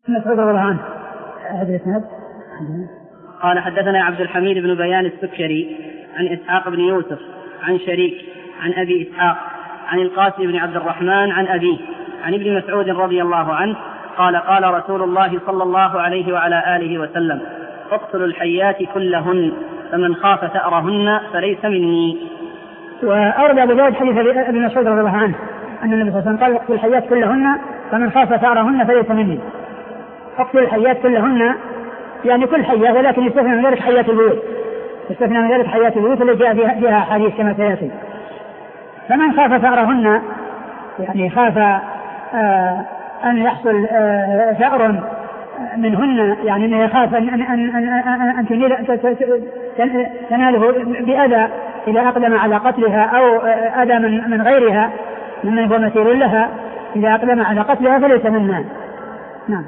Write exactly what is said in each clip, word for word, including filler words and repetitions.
مسعود رضي الله عنه. هذا الإسناد. قال حدثنا عبد الحميد بن بيان السكري عن إسحاق بن يوسف عن شريك عن أبي إسحاق عن القاسم بن عبد الرحمن عن أبيه عن ابن مسعود رضي الله عنه قال قال رسول الله صلى الله عليه وعلى آله وسلم: اقتلوا الحيات كلهن فمن خاف ثأرهن فليس مني. وأورد أبو داود حديث ابن مسعود رضي الله عنه أن النبي صلى الله عليه وسلم قال: اقتلوا الحيات كلهن فمن خاف ثأرهن فليس مني. اقتلوا الحيات كلهن يعني كل حية، ولكن يستثنى من ذلك حيات البيوت، يستثنى من ذلك حيات البيوت اللي جاء فيها, فيها حديث كما سيأتي. فمن خاف ثأرهن يعني خاف آه أن يحصل آه ثأر منهن، يعني أنه يخاف أن, أن, أن, أن, أن تناله بأذى إذا أقدم على قتلها أو أذى من, من غيرها ممن هو مثير لها، إذا أقدم على قتلها فليس منا. نعم.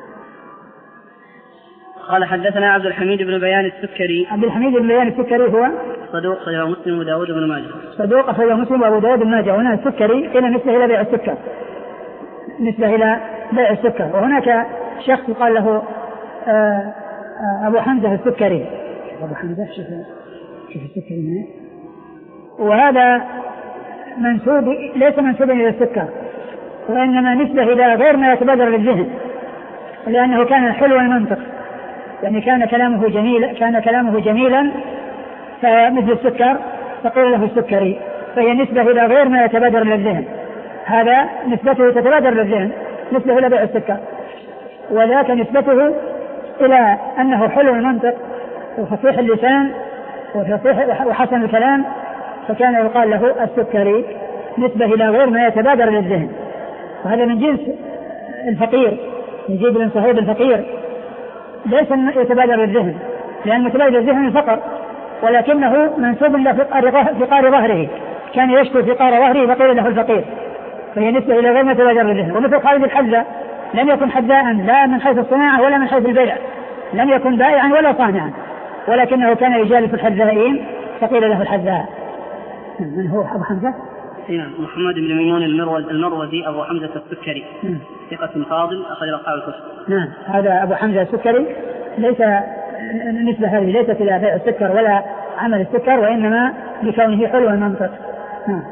قال حدثنا عبد الحميد بن بيان السكري. عبد الحميد بن بيان السكري هو صدوق أخرجه مسلم وأبو داود بن ماجه. صدوق أخرجه مسلم وأبو داود بن ماجه. هنا السكري إلى نسبة إلى بيع السكر، نسبة إلى بيع السكر. وهناك شخص قال له آآ آآ أبو حمزة السكري. أبو حمزة شوف شوف السكري هنا. وهذا منسوب ليس منسوبا إلى السكر، وإنما نسبة إلى غير ما يتبادر للذهن، لأنه كان حلو المنطق، يعني كان كلامه جميل كان كلامه جميلا فمثل السكر تقول له السكري، فهي نسبة إلى غير ما يتبادر للذهن. هذا نسبته تتبادر للذهن نسبة إلى بيع السكر، وذاك نسبته إلى أنه حلو المنطق وفصيح اللسان وفصيح وحسن الكلام، فكان يقال له السكري نسبة إلى غير ما يتبادر للذهن. وهذا من جنس الفقير، يجيب من صهيب الفقير ليس يتبادر للذهن، لأن متبادر للذهن الفقر، ولكنه منسوب له فقار ظهره، كان يشكو فقار ظهره فقيل له الفقير، فهي نسبة إلى غير ما يتبادر للذهن. ومثل خالد الحذاء لم يكن حذاء لا من حيث الصناعة ولا من حيث البيع، لم يكن بائعا ولا صانعا، ولكنه كان يجالس الحذائين فقيل له الحذاء. من هو أبو حمزة؟ محمد بن ميمون المروزي أبو حمزة السكري، ثقة فاضل أخرج أصحاب الكتب. نعم، هذا أبو حمزة السكري ليس النسبة هذه ليست إلى بيع السكر ولا عمل السكر، وإنما لكونه حلو المنطق. نعم.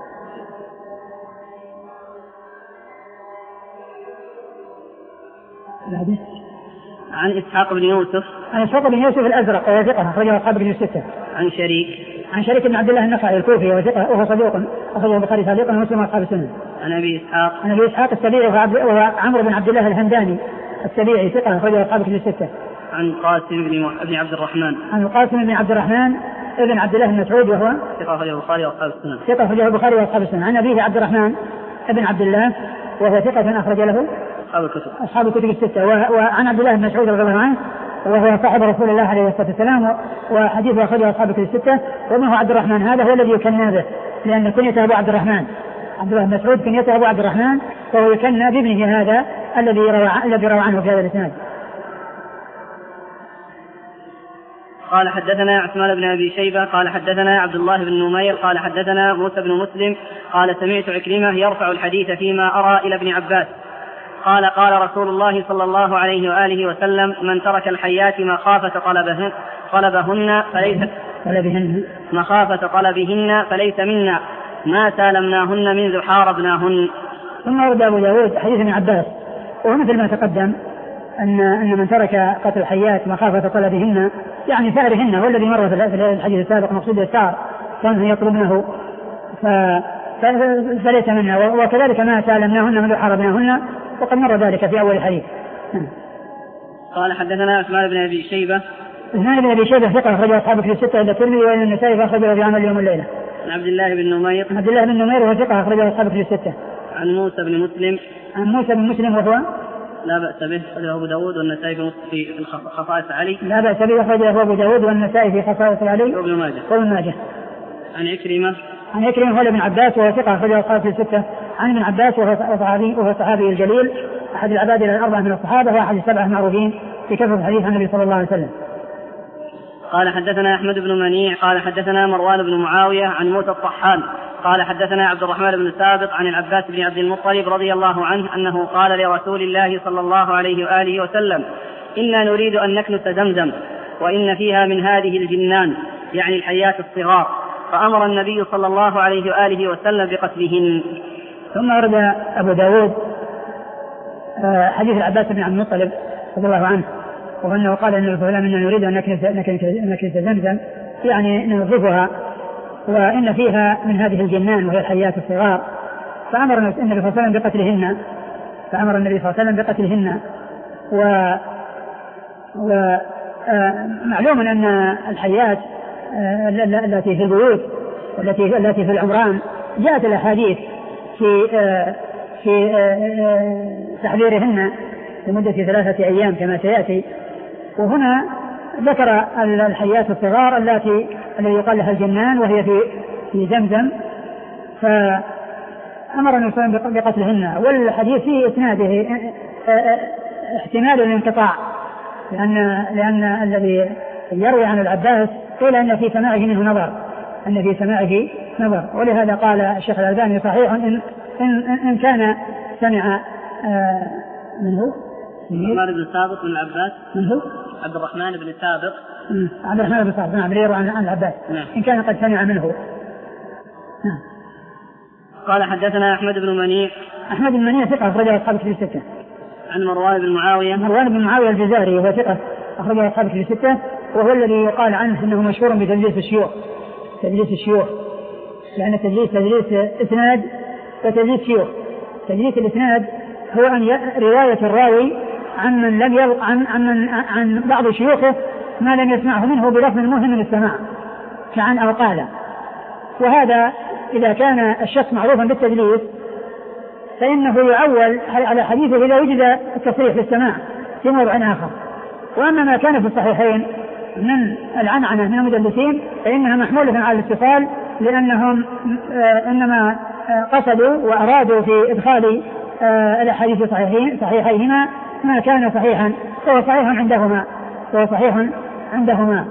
عن إسحاق بن يوسف عن إسحاق بن يوسف الأزرق وهو ثقة أخرجه أصحاب بن الستة. عن شريك عن شريك بن عبد الله النخعي الكوفي وهو ثقة وهو صدوق أخرجه البخاري تعليقا ومسلم وأصحاب السنة. عن أبي إسحاق عن أبي إسحاق السبيعي وهو عمرو بن عبد الله الهمداني السبيعي ثقة أخرجه أصحاب بن الستة. عن قاسم بن عبد الرحمن عن القاسم بن عبد الرحمن ابن عبد الله المسعود وهو ثقة أخرجه البخاري وأصحاب السنة. ثقة أخرجه البخاري وأصحاب السنة. عن أبيه عبد الرحمن ابن عبد الله وهو ثقة أخرج له أصحاب الكتب أصحاب الكتب الستة. وعن عبد الله بن مسعود رضي الله عنه وهو صاحب رسول الله عليه الصلاة والسلام وحديثه أخرجه أصحاب الكتب الستة. وما هو عبد الرحمن هذا هو الذي يكنى به، لأن كنيته أبو عبد الرحمن، عبد الله بن مسعود كنيته أبو عبد الرحمن، وهو يكنى بابنه هذا الذي روى الذي روى عنه في هذا الإسناد. قال حدثنا عثمان بن أبي شيبة قال حدثنا عبد الله بن نمير قال حدثنا موسى بن مسلم قال سمعت عكرمة يرفع الحديث فيما أرى إلى ابن عباس قال قال رسول الله صلى الله عليه وآله وسلم: من ترك الحيات مخافة طلبهن, طلبهن فليس مخافة طلبهن فليس منا، ما سالمناهن منذ حاربناهن. ثم ورد أبو داود حديث ابن عباس وهو مثل ما تقدم أن أن من ترك قتل الحيات مخافة طلبهن يعني ثأرهن، والذي مر في الحديث السابق مقصود الثأر كانوا يطلبنه فليس منا، وكذلك ما سالمناهن منذ حاربناهن، وقد مر ذلك في أول الحديث. قال حدثنا عثمان بن أبي شيبة عثمان بن أبي شيبة ثقة أخرجه أصحاب في الستة إلا الترمذي وإلى النسائي فأخرجه في عمل اليوم والليلة. عن عبد الله بن نمير عبد الله بن نمير وهو ثقة أخرجه أصحاب في الستة. عن موسى بن مسلم عن موسى بن مسلم وهو لا بأس به أخرجه أبو داود والنسائي في خصائص علي لا بأس به أخرجه أبو داود والنسائي في خصائص علي وابن ماجه وابن ماجه. عن عكرمة عن عكرمة هو ابن عباس وهو ثقة أخرجه أصحاب في الستة. عن ابن عباس وهو صحابي وهو صحابي الجليل أحد العباد الأربعة من الصحابة وأحد السبعة المعروفين في كثرة الحديث عن النبي صلى الله عليه وسلم. قال حدثنا أحمد بن منيع قال حدثنا مروان بن معاوية عن موسى الطحان قال حدثنا عبد الرحمن بن سابق عن العباس بن عبد المطلب رضي الله عنه أنه قال لرسول الله صلى الله عليه وآله وسلم إنا نريد أن نكنس زمزم وإن فيها من هذه الجنان يعني الحيات الصغار، فأمر النبي صلى الله عليه وآله وسلم بقتلهن. ثم أرد أبو داود حديث العباس بن عبد المطلب رضي الله عنه وأنه قال النبي صلى الله عليه وسلم إنا نريد أن نكنس زمزم يعني ننظفها وإن فيها من هذه الجنان وهي الحيات الصغار، فأمر النبي صلى الله عليه وسلم بقتلهن فأمر النبي صلى الله عليه وسلم بقتلهن. و ومعلوم أن الحيات التي في البيوت والتي التي في العمران جاءت الأحاديث في في تحذيرهن لمدة ثلاثة أيام كما سيأتي. وهنا ذكر الحيات الصغار التي التي يقال لها الجنان وهي في في زمزم، فأمر النبي صلى الله عليه وسلم بقتلهن. والحديث في إسناده احتمال الانقطاع لأن لأن الذي يروي عن العباس قيل أن في سماعه منه نظر أن في سماعه نظر ولهذا قال الشيخ الألباني صحيح إن إن, إن كان سمع منه عبد بن سابق من العباس منه عبد الرحمن بن سابق عبد الرحمن بن سابق نعم يروي عن العباس نعم. إن كان قد سمع منه نعم. قال حدثنا أحمد بن منيع أحمد بن منيع ثقة أخرجه أصحاب الكتب الستة. عن مروان بن معاوية مروان بن معاوية الجزاري وهو ثقة أخرجه أصحاب الكتب الستة وهو الذي يقال عنه أنه مشهور بتدليس الشيوخ تدليس الشيوخ لأن تدليس تدليس إسناد وتدليس شيوخ. تدليس الإسناد هو أن رواية الراوي عن من لم يلق عن عن, من عن بعض شيوخه ما لم يسمعه منه بلفظ مهم من السماع كعن أو قال. وهذا إذا كان الشخص معروفا بالتدليس فإنه يعول على حديثه إذا وجد التصريح بالسماع في موضع آخر. وأما ما كان في الصحيحين من العنعنة من المدلسين فإنها محمولة على الاتصال لأنهم إنما قصدوا وأرادوا في إدخال الأحاديث الصحيحين صحيحيهما ما كان صحيحا فهو صحيح عندهما فهو صحيح عندهما.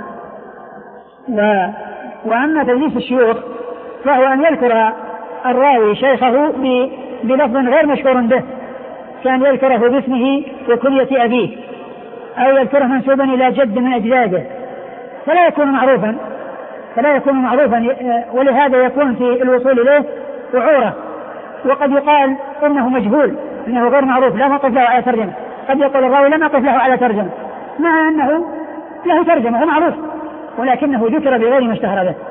و... وأما تدليس الشيوخ فهو أن يذكر الراوي شيخه ب... بلفظ غير مشهور به كان يذكره باسمه وكنية أبيه أو يذكره منسوبا إلى جد من أجداده فلا يكون معروفا فلا يكون معروفا ولهذا يكون في الوصول إليه وعورة. وقد يقال إنه مجهول إنه غير معروف لا نقف له على ترجمة. قد يقول الراوي لا نقف له على ترجمة مع أنه له ترجمة هو معروف ولكنه ذكر بغير ما اشتهر به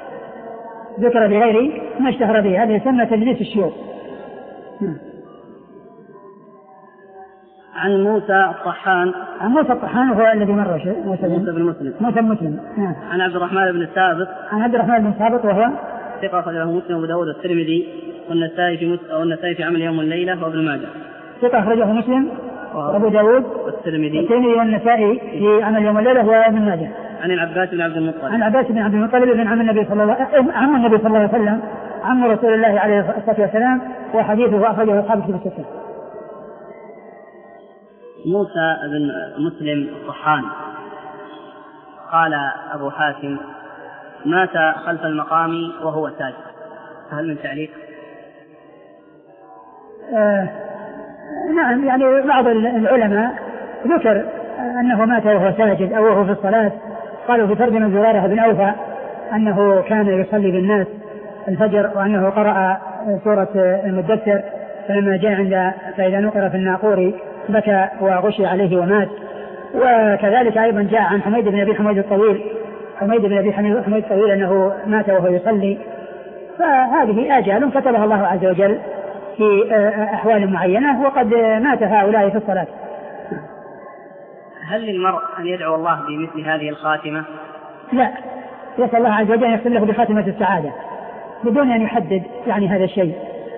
ذكر بغير ما اشتهر به. هذا يسمى تدليس الشيوخ. عن موسى الطحان عن موسى الطحان هو الذي مر موسى بن مسلم موسى بن مسلم نعم. عن عبد الرحمن بن سابق عن عبد الرحمن بن سابق وهو ثقة أخرجه مسلم وأبو داود والترمذي والنسائي في مس... والنسائي في عمل يوم والليلة وابن ماجه. ثقة أخرجه مسلم وأبو داود والترمذي والنسائي في عمل يوم والليلة وابن ماجه. عن العباس بن عبد المطلب عن العباس بن عبد المطلب بن عم النبي صلى الله عم النبي صلى الله عليه وسلم عم رسول الله عليه الصلاة والسلام وحديثه أخرجه أصحاب الكتب الستة. موسى بن مسلم الطحان قال أبو حاتم مات خلف المقام وهو ساجد، هل من تعليق؟ آه نعم يعني بعض العلماء ذكر أنه مات وهو ساجد أو وهو في الصلاة. قالوا في ترجمة زرارة بن أوفى أنه كان يصلي بالناس الفجر وأنه قرأ سورة المدثر فلما جاء عند فإذا نقر في الناقور بكى وغشي عليه ومات. وكذلك أيضا جاء عن حميد بن أبي حميد الطويل حميد بن أبي حميد الطويل أنه مات وهو يصلي. فهذه آجال كتبها الله عز وجل في أحوال معينة وقد مات هؤلاء في الصلاة. هل للمرء أن يدعو الله بمثل هذه الخاتمة؟ لا، يسأل الله عز وجل أن يختم له بخاتمة السعادة بدون أن يحدد يعني هذا الشيء.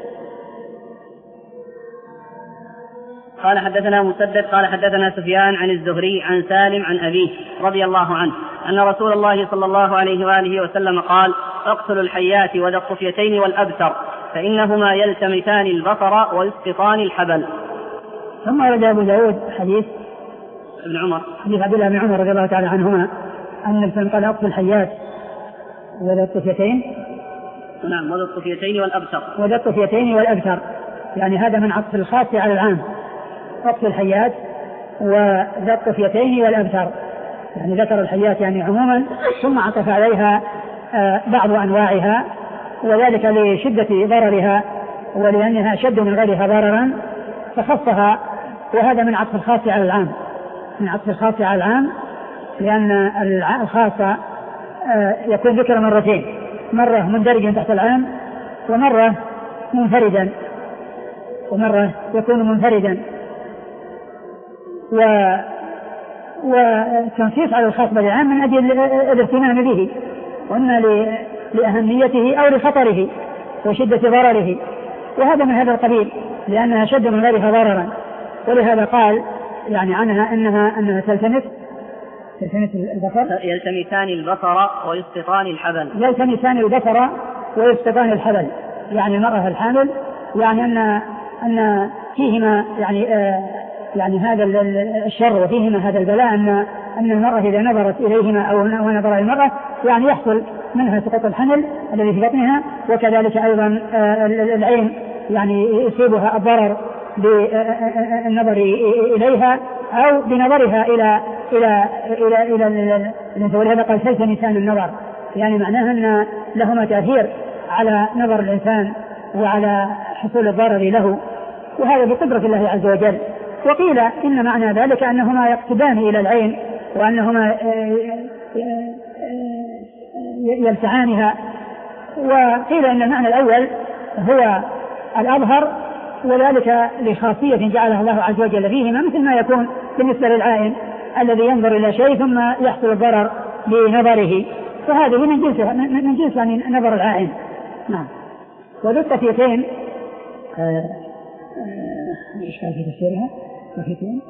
قال حدثنا مسدد قال حدثنا سفيان عن الزهري عن سالم عن أبيه رضي الله عنه أن رسول الله صلى الله عليه وآله وسلم قال اقتلوا الحيات وذا الطفيتين والأبتر فإنهما يلتمسان البصر ويسقطان الحبل. ثم ورد أبو داود حديث ابن عمر حديث عبد الله بن عمر رضي الله تعالى عنهما أن النبي قال اقتلوا الحيات وذا الطفيتين نعم. وذا الطفيتين والأبتر. وذا الطفيتين والأبتر، يعني هذا من عطف الخاص على العام، عطف الحيات وذا الطفيتين والأبتر، يعني ذكر الحيات يعني عموما ثم عطف عليها بعض أنواعها، وذلك لشدة ضررها ولأنها شد من غيرها ضررا فخصها، وهذا من عطف الخاص على العام، من عطف الخاص على العام، لأن الخاص يكون ذكر مرتين، مرة مندرجا تحت العام ومرة منفردا، ومرة يكون منفردا. و والتنصيص على الخاص بالعام من أجل الاهتمام به، وإما لأهميته أو لخطره وشدة ضرره، وهذا من هذا القبيل لأنها شد من غيرها ضررا، ولهذا قال يعني عنها أنها أنها تلتمس تلتمس البصر، يلتمسان البصر ويسقطان الحبل، يلتمسان البصر ويسقطان الحبل، يعني المرأة الحامل، يعني أن أن فيهما يعني آه يعني هذا الشر وفيهما هذا البلاء، أن أن المرأة إذا نظرت إليهما أو نظر المرأة يعني يحصل منها سقوط الحمل الذي في بطنها، وكذلك أيضا العين يعني يصيبها الضرر بالنظر إليها أو بنظرها إلى إلى إلى إلى إلى ولهذا قال تلتمسان النظر، يعني معناها أن لهما تأثير على نظر الإنسان وعلى حصول الضرر له، وهذا بقدرة الله عز وجل. وقيل إن معنى ذلك أنهما يقصدان إلى العين وأنهما يلتعانها، وقيل إن المعنى الأول هو الأظهر، وذلك لخاصية جعلها الله عز وجل فيهما، مثل ما يكون بالنسبة للعائن الذي ينظر إلى شيء ثم يحصل الضرر بنظره، فهذه من جنس من جنس يعني نظر العائن. نعم. وذو الطفيتين ايش كان في تفسيرها؟ طفيتين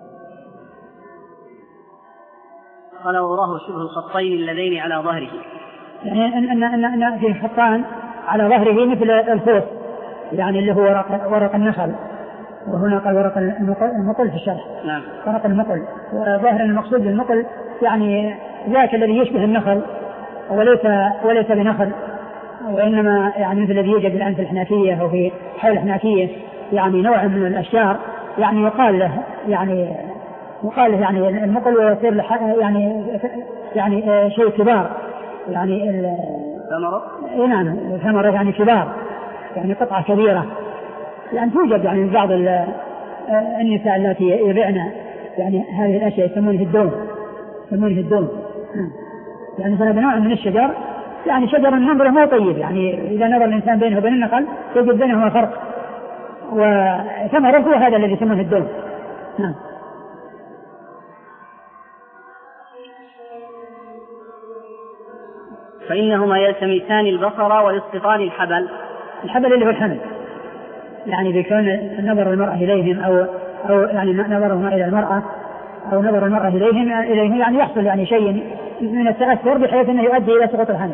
قال وراه شبه الخطين اللذين على ظهره، يعني ان ان ان, أن في خطان على ظهره مثل الفوس، يعني اللي هو ورق ورق النخل، وهنا قال ورق المقل في الشرح. نعم. ورق المقل، وظاهر المقصود بالمقل يعني ذاك الذي يشبه النخل وليس وليس بنخل، وإنما يعني مثل الذي يوجد الآن في الحنفية أو في حول الحنفية، يعني نوع من الأشجار يعني يقال له يعني يقال له يعني المقل ويصير يعني يعني شيء كبار، يعني ثمرة. نعم ثمرة يعني كبار، يعني قطعة كبيرة، يعني توجد يعني بعض النساء التي يبيعن يعني هذه الأشياء يسمونه الدوم، يسمونه الدوم، يعني هذا نوع من الشجر، يعني شجر النظر مو طيب، يعني إذا نظر الإنسان بينه وبين النخل يجد بينهما فرق، وثمره هو هذا الذي يسمونه الدوم. نعم. فإنهما يلتمسان البصر ويسقطان الحبل، الحبل اللي هو الحمل، يعني بيكون نظر المرأة إليهم أو أو يعني نظرهما إلى المرأة أو نظر المرأة إليهم إليهم يعني يحصل يعني شيء من التأثر بحيث أنه يؤدي إلى سقوط الحمل.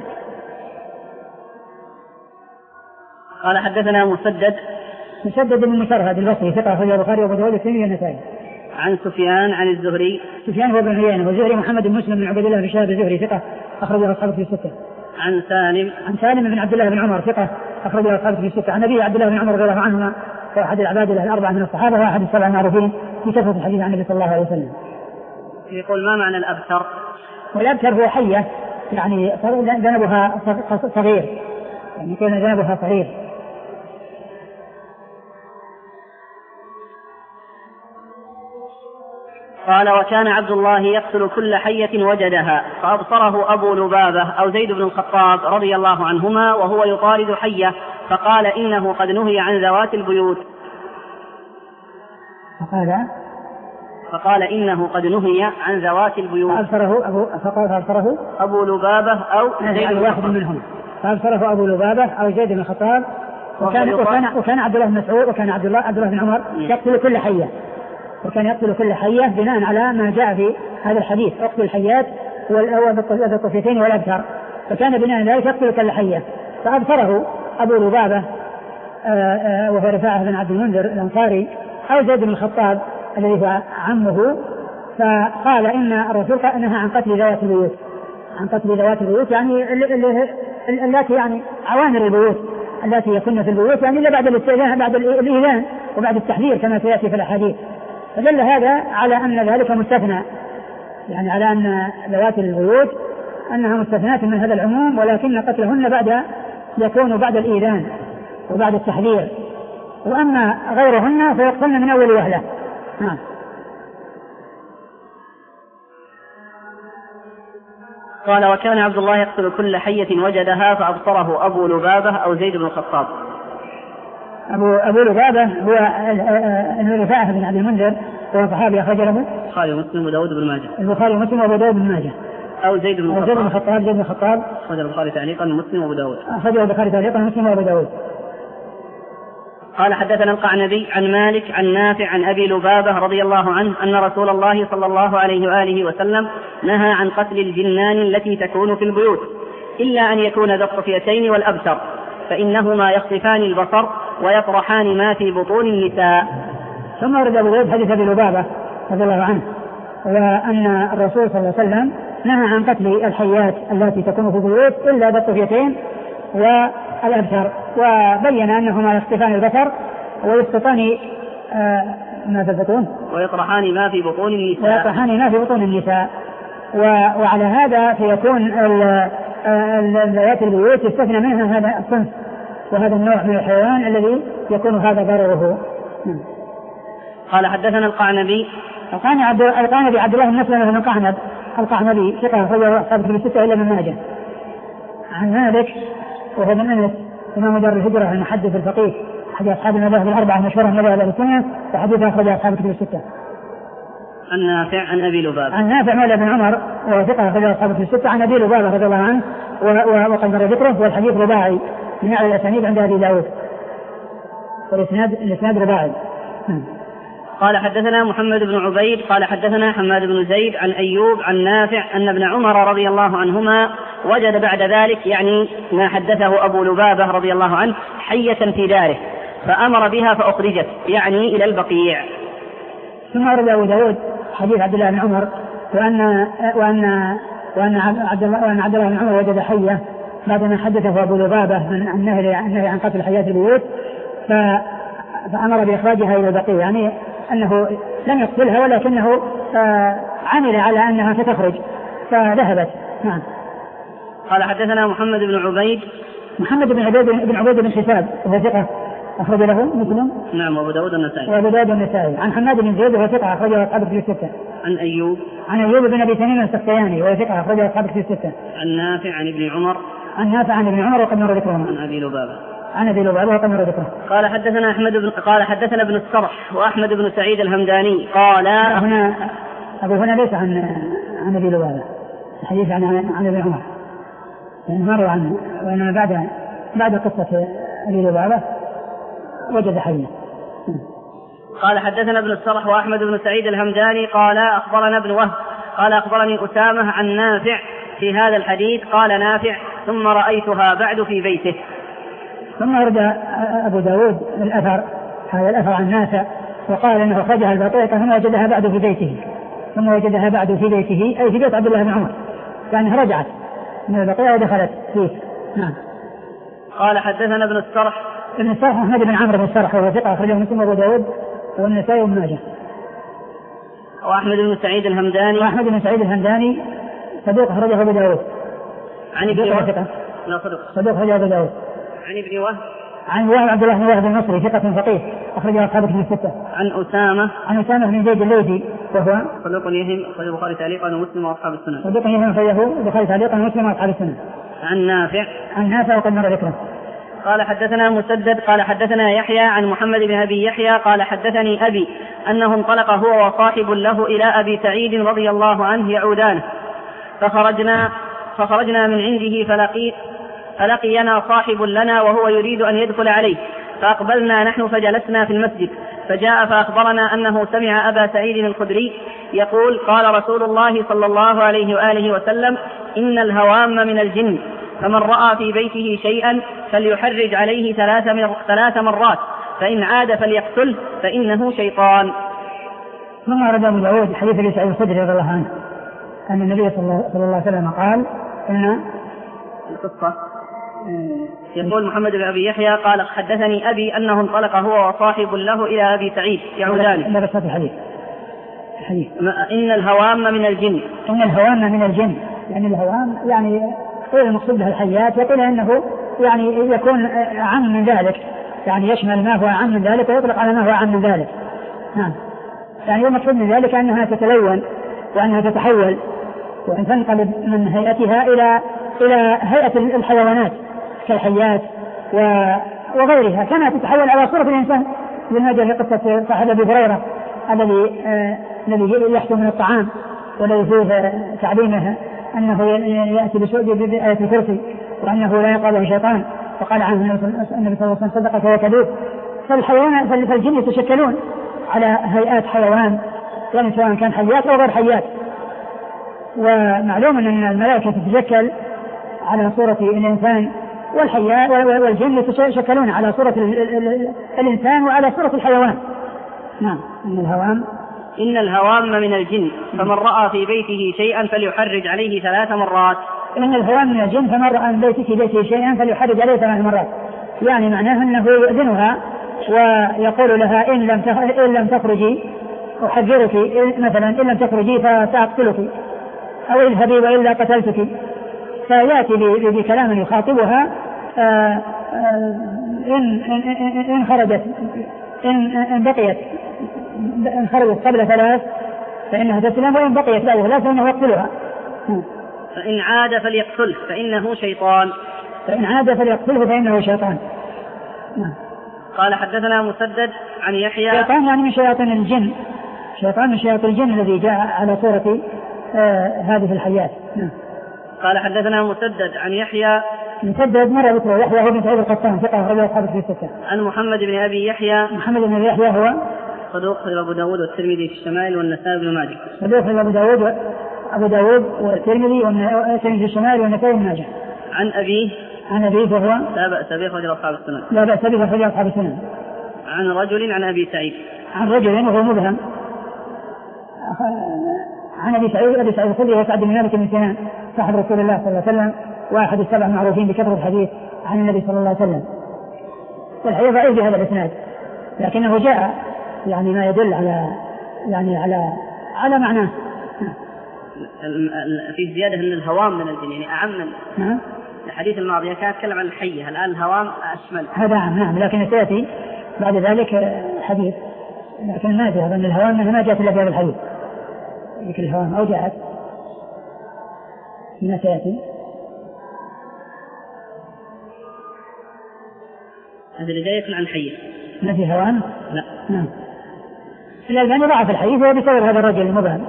قال حدثنا مسدد مسدد بن مسرهد البصري ثقة أخرجه البخاري وأبو داود والترمذي والنسائي. عن سفيان عن الزهري. سفيان هو بن عيينة، والزهري محمد بن مسلم بن عبد الله بن شهاب الزهري ثقة أخرجه أصحابه في الستة. عن سالم عن سالم بن عبد الله بن عمر ثقة أخرجه أصحابه في الستة. عن أبي عبد الله بن عمر رضي الله عنهما وأحد العباد الأربعة من الصحابة وأحد السبعة المعروفين بكثرة الحديث عن النبي صلى الله عليه وسلم. يقول ما معنى الأبتر؟ والأبتر هو حية يعني ذنبها صغير، يعني كان ذنبها صغير. قال وكان عبد الله يقتل كل حية وجدها، فأبصره أبو لبابة أو زيد بن الخطاب رضي الله عنهما وهو يطارد حية، فقال إنه قد نهي عن ذوات البيوت. فقال فقال إنه قد نهي عن ذوات البيوت. فأبصره أبو فقال فأبصره أبو لبابة أو زيد بن واحد منهم، فأبصره أبو لبابة أو زيد بن الخطاب. وكان وكان وكان عبد الله بن مسعود وكان عبد الله عبد الله بن عمر يقتل كل حية، وكان يقتل كل حية بناء على ما جاء في هذا الحديث اقتل الحيات والطفيتين والأبتر، فكان بناء على ذلك يقتل كل حية. فأبصره أبو لبابة وهو رفاعة بن عبد المنذر الأنصاري أو زيد بن الخطاب الذي هو عمه، فقال إن الرسول نهى عن قتل ذوات البيوت، عن قتل ذوات البيوت يعني التي يعني عوامر البيوت التي يكون في البيوت يعني إلا بعد الاستئذان بعد الإذان وبعد التحذير كما سيأتي في الأحاديث. فدل هذا على أن ذلك مستثنى، يعني على أن ذوات البيوت أنها مستثنات من هذا العموم، ولكن قتلهن بعد يكون بعد الإذان وبعد التحذير، وأما غيرهن فيقتلن من أول وهلة. نعم. قال وكان عبد الله يقتل كل حية وجدها فأبصره أبو لبابة أو زيد بن الخطاب. أبو أبو لبابة هو رفاعة بن عبد المنذر وهو صحابي أخرج له البخاري ومسلم وداود بن ماجه. البخاري ومسلم وأبو داود بن ماجه. أو زيد بن الخطاب. زيد بن الخطاب زيد بن الخطاب أخرج البخاري تعليقا ومسلم وأبو داود. أخرج البخاري تعليقا ومسلم وأبو داود. قال حدثنا القعنبي عن مالك عن نافع عن أبي لبابة رضي الله عنه أن رسول الله صلى الله عليه وآله وسلم نهى عن قتل الجنان التي تكون في البيوت إلا أن يكون ذا الطفيتين والأبتر فإنهما يخطفان البصر ويطرحان ما في بطون النساء. ثم ورد أبو داود حديث أبي لبابة رضي الله عنه وأن الرسول صلى الله عليه وسلم نهى عن قتل الحيات التي تكون في البيوت إلا ذا الطفيتين والأبتر، وبين أنهما يخطفان البصر ويسقطان آه ما في البطون ويطرحان ما في بطون النساء ويطرحان ما في بطون النساء. وعلى هذا فيكون ذوات البيوت يستثنى منها هذا الصنف وهذا النوع من الحيوان الذي يكون هذا ضرره. قال حدثنا القعنبي القعنبي عبد الله بن مسلمة بن القعنب القعنبي ثقة أخرجه أصحاب الكتب الستة إلا ابن ماجه. عن مالك وهو بن أنس إمام دار الهجرة المحدث الفقيه أحد أصحاب المذاهب الأربعة المشهورة من مذاهب السنة وحديثه أخرجه أصحاب الكتب الستة. عن نافع عن أبي لبابة عن نافع مولى بن عمر وثقة أخرجه أصحاب الكتب الستة عن أبي لبابة رضي الله عنه وقد مر ذكره والحديث رباعي من أعلى الأسانيد عند أبي داود والإسناد الإسناد رباعي. قال حدثنا محمد بن عبيد قال حدثنا حماد بن زيد عن أيوب عن نافع أن ابن عمر رضي الله عنهما وجد بعد ذلك يعني ما حدثه أبو لبابة رضي الله عنه حية في داره فأمر بها فأخرجت يعني إلى البقيع. ثم ورد أبو داود حديث عبد الله بن عمر وأن وأن وأن عبد الله وأن عبد الله بن عمر وجد حية بعدما حدثه أبو لبابة عن النهي عن قتل حيات البيوت فأمر بإخراجها إلى البقيع، يعني أنه لم يقتلها ولكنه عمل على أنها ستخرج فذهبت. نعم. قال حدثنا محمد بن عبيد محمد بن عبيد بن عبيد بن حساب وهو ثقة أخرج له مسلم. نعم. وأبو داود النسائي. وأبو داود النسائي. عن حماد بن زيد وهو ثقة أخرجه أصحاب الكتب الستة. عن أيوب عن أيوب بن أبي تميم السختياني وهو ثقة أخرجه أصحاب الكتب الستة. عن نافع عن ابن عمر عن نافع عن ابن عمر وقد مر ذكره. عن أبي لبابة عن أبي لبابة وقد مر ذكره. قال حدثنا أحمد بن قال حدثنا ابن السرح وأحمد بن سعيد الهمداني قال هنا أبو هنا ليس عن عن أبي لبابة الحديث عن عن ابن عمر يعني مر عنه، وإنما بعد بعد قصة أبي لبابة وجد حية. قال حدثنا ابن السرح وأحمد بن سعيد الهمداني قال أخبرنا ابن وهب قال أخبرني أسامة عن نافع في هذا الحديث قال نافع ثم رأيتها بعد في بيته. ثم ورد أبو داود الأثر هذا الأثر عن نافع وقال إنه أخرجها البقيع ثم وجدها بعد في بيته ثم وجدها بعد في بيته أي في بيت عبد الله بن عمر، يعني رجعت من البقيع ودخلت فيه. نعم. قال حدثنا ابن السرح ابن السرح أحمد بن عمرو بن السرح وهو ثقة أخرجه مسلم وأبو داود والنسائي وابن ماجه. وأحمد بن سعيد الهمداني وأحمد بن سعيد الهمداني صدوق أخرجه أبو داود. عن ابن وهب لا صدوق صدوق أخرجه أبو داود. عن ابن وهب عن وهب عبد الله بن وهب المصري ثقة فقيه أخرجه أصحاب الكتب الستة. عن أسامة عن أسامة بن زيد الليثي وهو صدوق يهم أخرجه البخاري تعليقا ومسلم وأصحاب السنن. صدوق يهم أخرجه البخاري تعليقا ومسلم وأصحاب السنن. عن نافع عن نافع وقد مر ذكره. قال حدثنا مسدد قال حدثنا يحيى عن محمد بن أبي يحيى قال حدثني أبي أنه انطلق هو وصاحب له إلى أبي سعيد رضي الله عنه يعودانه فخرجنا فخرجنا من عنده فلقي فلقينا صاحب لنا وهو يريد أن يدخل عليه فأقبلنا نحن فجلسنا في المسجد فجاء فأخبرنا أنه سمع أبا سعيد الخدري يقول قال رسول الله صلى الله عليه وآله وسلم إن الهوام من الجن فمن رأى في بيته شيئا فليحرج عليه ثلاث مرات فإن عاد فليقتله فإنه شيطان. ثم ورد أبو داود حديث أبي سعيد الخدري رضي الله عنه أن النبي صلى الله عليه وسلم قال إن القصة يقول محمد بن أبي يحيى قال حدثني أبي أنه انطلق هو وصاحب له إلى أبي سعيد يعودان. لا بس هذا الحديث الحديث إن الهوام من الجن. إن الهوام من الجن يعني الهوام يعني غير المقصود به الحيات، يقول إنه يعني يكون أعم من ذلك، يعني يشمل ما هو أعم من ذلك ويطلق على ما هو أعم من ذلك. نعم يعني المقصود من ذلك أنها تتلون وأنها تتحول وأن تنقلب من هيئتها إلى إلى هيئة الحيوانات كالحيات وغيرها، كما تتحول على صورة الإنسان لما جاء في قصة صاحب أبي هريرة الذي آه الذي يحكم من الطعام والذي فيه تعليمه أنه يأتي بآية الكرسي وأنه لا يقربه شيطان، وقال عنه النبي صلى الله عليه وسلم صدق فهو كذوب. فالحيوان فالجن يتشكلون على هيئات حيوان يعني سواء كان حيات أو غير حيات. ومعلوم أن الملائكة تتشكل على صورة الإنسان والحيات والجن يتشكلون على صورة الإنسان وعلى صورة الحيوان. نعم إن الهوام إن الهوام من الجن فمن رأى في بيته شيئا فليحرج عليه ثلاث مرات. إن الهوام من الجن فمن رأى في بيته, بيته شيئا فليحرج عليه ثلاث مرات، يعني معناه أنه يؤذنها ويقول لها إن لم إن لم تخرجي أحذرك، مثلا إن لم تخرجي فسأقتلك أو اذهبي وإلا قتلتك، فيأتي بكلام يخاطبها آآ آآ إن, إن, إن خرجت إن, إن بقيت إن خرجت قبل ثلاث فإنها تسلم، وإن بقيت بعد ثلاث فإنه يقتلها. فإن عاد فليقتله فإنه شيطان. فإن عاد فليقتله فإنه شيطان. قال حدثنا مسدد عن يحيى. شيطان يعني من شياطين الجن، شيطان من شياطين الجن الذي جاء على صورة آه هذه الحياة. قال حدثنا مسدد عن يحيى. مسدد مرة ذكره يحيى هو بن سعيد القطان ثقة رجل أصحاب في الستة. عن محمد بن أبي يحيى. محمد بن أبي يحيى هو صدوق أخرج أبو داود والترمذي في الشمال والنسائي بن ماجه. صدوق أخرج أبو داود أبو داود والترمذي والترمذي في الشمال والنسائي بن ماجه. عن أبيه. عن أبيه فهو لا بأس به أخرج أصحاب السنن. لا بأس به أخرج أصحاب السنن. عن رجل عن أبي سعيد. عن رجل وهو مبهم. عن أبي سعيد أبي سعيد الخدري وسعد بن مالك بن سنان صاحب رسول الله صلى الله عليه وسلم واحد السبع المعروفين بكثرة الحديث عن النبي صلى الله عليه وسلم. والحديث ضعيف بهذا الإسناد لكنه جاء يعني ما يدل على يعني على على معناه. في زيادة أن الهوام من الجن يعني أعم من الحديث الماضي كان يتكلم عن الحية، الآن الهوام أشمل. هذا عام نعم، لكن سيأتي بعد ذلك حديث لكن ما جاء أن الهوام ما جاءت إلا في هذا الحديث، لكن الهوام أو جاءت ما سيأتي. هذا اللي جاي يكون عن الحية ما في هوام؟ لا نعم. الألباني ضعف الحديث وهو بسبب هذا الرجل المبهم،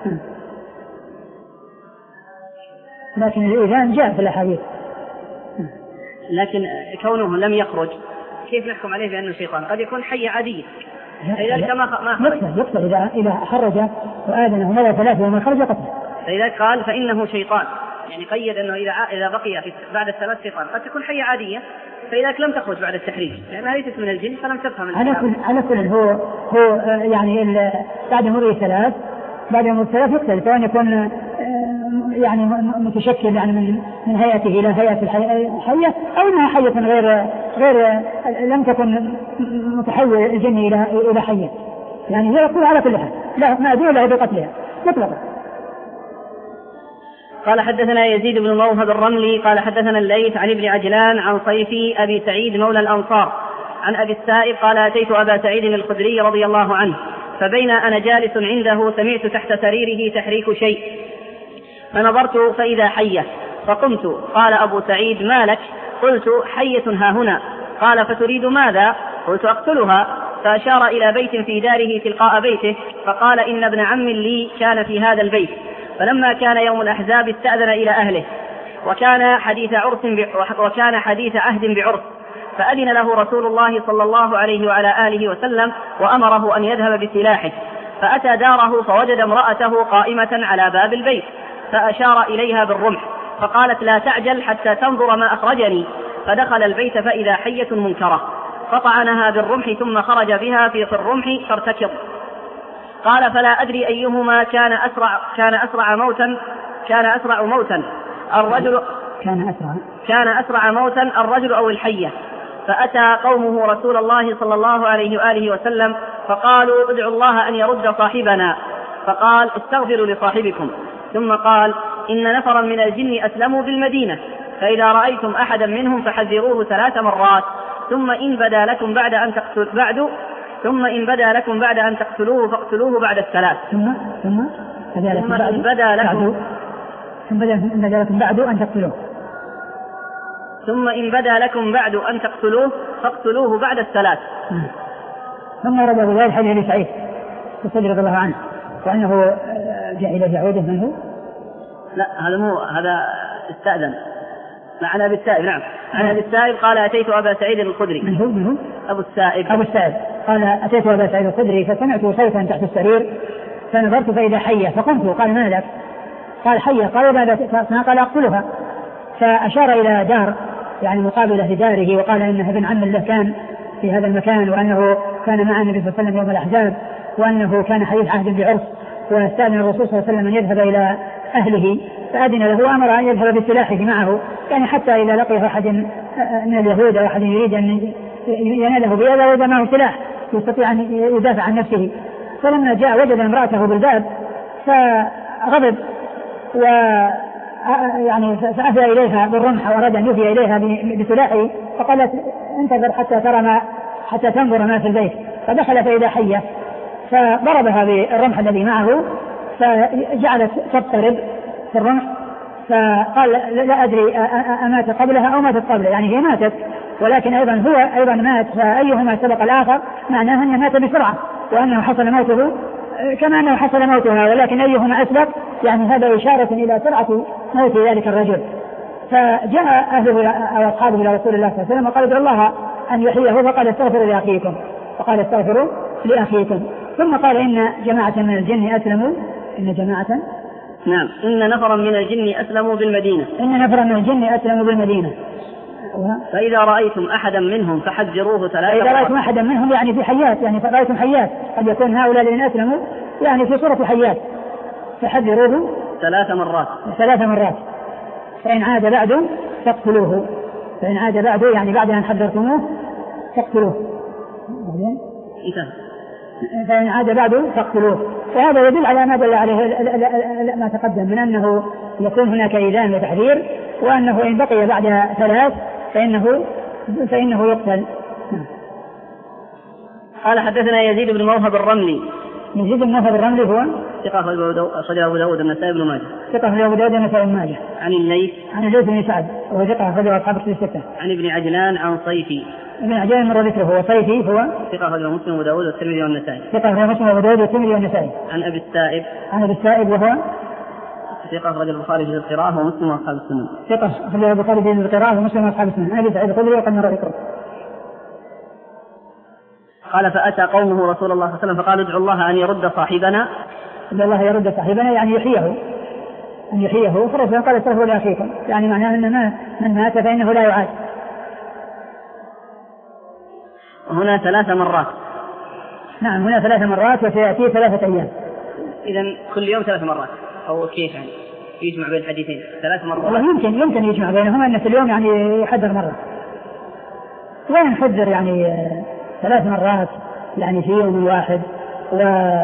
لكن الإذان جاء في الأحاديث. لكن كونه لم يخرج كيف نحكم عليه بأنه شيطان؟ قد يكون حية عادية. فإذا ما خرج يقتل إذا إذا خرج وآذنه مرة ثلاثة وما خرج قتل. فإذا قال فإنه شيطان يعني قيد أنه إذا إذا بقي في بعد الثلاث شيطان. قد تكون حية عادية فإذا لم تخرج بعد التحريج لأنها ليست من الجن فلم تفهم. على كل على كل هو هو يعني بعد مرور ثلاث بعد مرور ثلاث يقتل، سواء يكون يعني متشكل يعني من من هيئته إلى هيئة الحية أو أنها حية غير غير لم تكن متحول الجن إلى إلى حية، يعني هي يقول على كل حال لا ما أدري له بقتلها مطلقا. قال حدثنا يزيد بن موهب الرملي قال حدثنا الليث عن ابن عجلان عن صيفي أبي سعيد مولى الأنصار عن أبي السائب قال أتيت أبا سعيد الخدري رضي الله عنه فبين أنا جالس عنده سمعت تحت سريره تحريك شيء فنظرت فإذا حية فقمت. قال أبو سعيد ما لك؟ قلت حية ها هنا. قال فتريد ماذا؟ قلت أقتلها. فأشار إلى بيت في داره تلقاء بيته فقال إن ابن عم لي كان في هذا البيت، فلما كان يوم الأحزاب استأذن إلى أهله وكان حديث عرس وكان حديث عهد بعرس، فأذن له رسول الله صلى الله عليه وعلى آله وسلم وأمره أن يذهب بسلاحه، فأتى داره فوجد امرأته قائمة على باب البيت فأشار إليها بالرمح فقالت لا تعجل حتى تنظر ما أخرجني، فدخل البيت فإذا حية منكرة فطعنها بالرمح ثم خرج بها في الرمح فارتكض. قال فلا أدري أيهما كان أسرع كان أسرع موتا كان أسرع موتا الرجل كان أسرع كان أسرع موتا الرجل أو الحية. فأتى قومه رسول الله صلى الله عليه وآله وسلم فقالوا ادعوا الله أن يرد صاحبنا، فقال استغفروا لصاحبكم. ثم قال إن نفرا من الجن أسلموا بالمدينة، فإذا رأيتم أحدا منهم فحذروه ثلاث مرات، ثم إن بدا لكم بعد أن تقتل بعد ثم إن بدا لكم بعد أن تقتلوه فاقتلوه بعد الثلاث. ثم ثم ثم إن بدا لكم ثم إن بدا لكم بعد أن تقتلوه ثم إن بدا لكم بعد أن تقتلوه فاقتلوه بعد الثلاث. ثم رد أبو ذر حديث سعيد رضي الله عنه وأنه جاء إليه يعوده منه. لا هذا مو هذا استأذن. لا عن أبي السائب. نعم عن أبي السائب قال أتيت أبا سعيد الخدري. من هو من هو أبو السائب أبو السائب قال أتيت أبا سعيد الخدري فسمعت صوتا تحت السرير فنظرت فإذا حية فقمت. قال ما لك؟ قال حية. قال ما؟ قال أقتلها. فأشار إلى دار يعني مقابلة لداره وقال إنه ابن عم له كان في هذا المكان وأنه كان مع النبي صلى الله عليه وسلم يوم الأحزاب وأنه كان حديث عهد بعرس واستأذن الرسول صلى الله عليه وسلم أن يذهب إلى أهله فأذن له وأمر أن يذهب بسلاحه معه يعني حتى إذا لقي أحد من اليهود أو أحد يريد أن يناله بيده وإذا معه سلاح يستطيع أن يدافع عن نفسه. فلما جاء وجد امرأته بالباب فغضب و يعني فأفى إليها بالرمح وأراد أن يفي إليها بسلاحه فقالت انتظر حتى ترى ما حتى تنظر ما في البيت. فدخل فإذا حية فضربها بالرمح الذي معه فجعلت تضطرب في الرمح فقال لا أدري أمات قبلها أو ماتت قبله يعني هي ماتت ولكن أيضا هو أيضا مات فأيهما سبق الآخر معناه أنه مات بسرعة وأنه حصل موته كما أنه حصل موتها ولكن أيهما أسبق يعني هذا إشارة إلى سرعة موت ذلك الرجل. فجاء أهله أو أصحابه إلى رسول الله صلى الله عليه وسلم وقال ادعوا الله أن يحييه فقال استغفروا لأخيكم فقال استغفروا لأخيكم. ثم قال إن جماعة من الجن أسلموا إن جماعة نعم إن نفرا من الجن أسلموا بالمدينة إن نفرا من الجن أسلموا بالمدينة فإذا رأيتم أحدا منهم فحذروه ثلاث مرات. إذا رأيتم أحدا منهم يعني في حيات يعني فرأيتم حيات قد يكون هؤلاء الذين أسلموا يعني في صورة حيات فحذروه ثلاث مرات ثلاث مرات فإن عاد بعد فاقتلوه فإن عاد بعد يعني بعد أن حذرتموه فاقتلوه فإن عاد بعد فاقتلوه. وهذا يدل على ما دل عليه ما تقدم من أنه يكون هناك إيذان وتحذير وأنه إن بقي بعد ثلاث فإنه فإنه يقتل. قال حدثنا يزيد بن موهب الرملي. يزيد بن موهب الرملي هو ثقة أخرجه أبو داود النسائي بن ماجه. ثقة أخرجه أبو داود النسائي بن ماجه. عن الليث عن الليث بن سعد وهو ثقة أخرجه أصحاب الكتب الستة. عن ابن عجلان عن صيفي. ابن عجلان مر ذكره هو صيفي هو ثقة أخرجه مسلم وأبو داود والترمذي والنسائي. ثقة أخرجه مسلم وأبو داود والترمذي والنسائي. عن أبي السائب. عن أبي السائب وهو ثقة أخرجه البخاري في القراءة ومسلم وأصحاب السنن. ثقة أخرجه البخاري في القراءة ومسلم وأصحاب السنن. عن أبي سعيد الخدري وقد مر ذكره. قال فأتى قومه رسول الله صلى الله عليه وسلم فقالوا ادعوا الله أن يرد صاحبنا. ادعوا الله يرد صاحبنا يعني يحييه أن يحييه فرسول قال استغفروا لأخيكم يعني معناه أن من مات فإنه لا يعاد. هنا ثلاث مرات. نعم هنا ثلاث مرات وسيأتي ثلاثة أيام. إذن كل يوم ثلاث مرات أو كيف يعني يجمع بين الحديثين ثلاث مرات؟ والله يمكن يمكن يجمع بينهما أن في اليوم يعني يحذر مرة وين حذر يعني ثلاث مرات يعني في يوم واحد و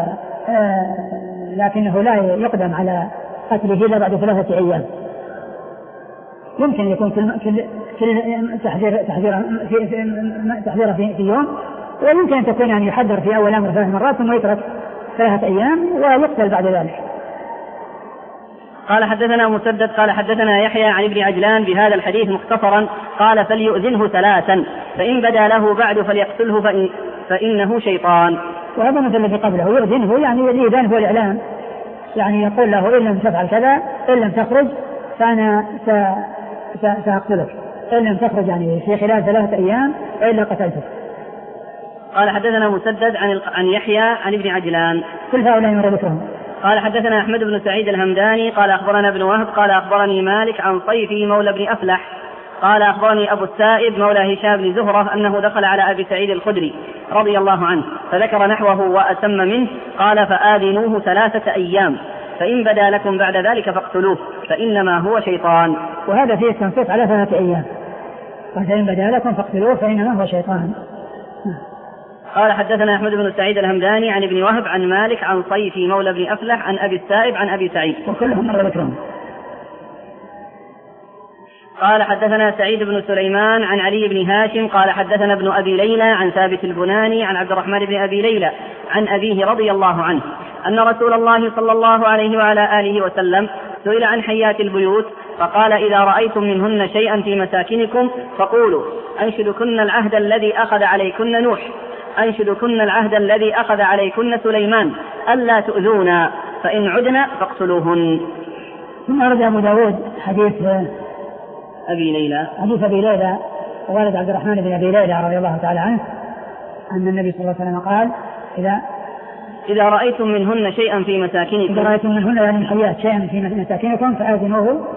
لكنه لا يقدم على قتله إلا بعد ثلاثة أيام. يمكن يكون كل كل تحذير تحذير في تحذير في, في يوم ويمكن أن تكون يعني يحذر في أول أمر ثلاث مرات ثم يترك ثلاثة أيام ويقتل بعد ذلك. قال حدثنا مسدد قال حدثنا يحيى عن ابن عجلان بهذا الحديث مختصرا قال فليؤذنه ثلاثا فإن بدا له بعد فليقتله فإن فإنه شيطان. وهذا مثل الذي قبله يؤذنه يعني الإذان هو الإعلان يعني يقول له إن لم تفعل كذا إن لم تخرج فأنا سأقتلك إن لم تخرج يعني في خلال ثلاثة أيام وإلا قتلتك. قال حدثنا مسدد عن عن يحيى عن ابن عجلان. كل هؤلاء من ذكرهم. قال حدثنا أحمد بن سعيد الهمداني قال أخبرنا ابن وهب قال أخبرني مالك عن صيفي مولى بن أفلح قال أخبرني أبو السائب مولى هشام بن زهرة أنه دخل على أبي سعيد الخدري رضي الله عنه فذكر نحوه وأتم منه قال فآذنوه ثلاثة أيام فإن بدا لكم بعد ذلك فاقتلوه فإنما هو شيطان. وهذا فيه التنصيص على ثلاثة أيام. فإن بدا لكم فاقتلوه فإنما هو شيطان. قال حدثنا أحمد بن سعيد الهمداني عن ابن وهب عن مالك عن صيفي مولى بن أفلح عن أبي السائب عن أبي سعيد وكلهم مر ذكرهم. قال حدثنا سعيد بن سليمان عن علي بن هاشم قال حدثنا ابن أبي ليلى عن ثابت البناني عن عبد الرحمن بن أبي ليلى عن أبيه رضي الله عنه أن رسول الله صلى الله عليه وعلى آله وسلم سئل عن حيات البيوت فقال إذا رأيتم منهن شيئا في مساكنكم فقولوا أنشدكن العهد الذي أخذ عليكن نوح أنشدكن العهد الذي أخذ عليكن سليمان ألا تؤذونا فإن عدنا فاقتلوهن. ثم أرد أبو داود حديث أبي ليلى حديث أبي ليلى والد عبد الرحمن بن أبي ليلى رضي الله تعالى عنه أن النبي صلى الله عليه وسلم قال إذا إذا رأيتم منهن شيئا في مساكنكم إذا رأيتم منهن يعني الحيات شيئا في مساكنكم فآذنوه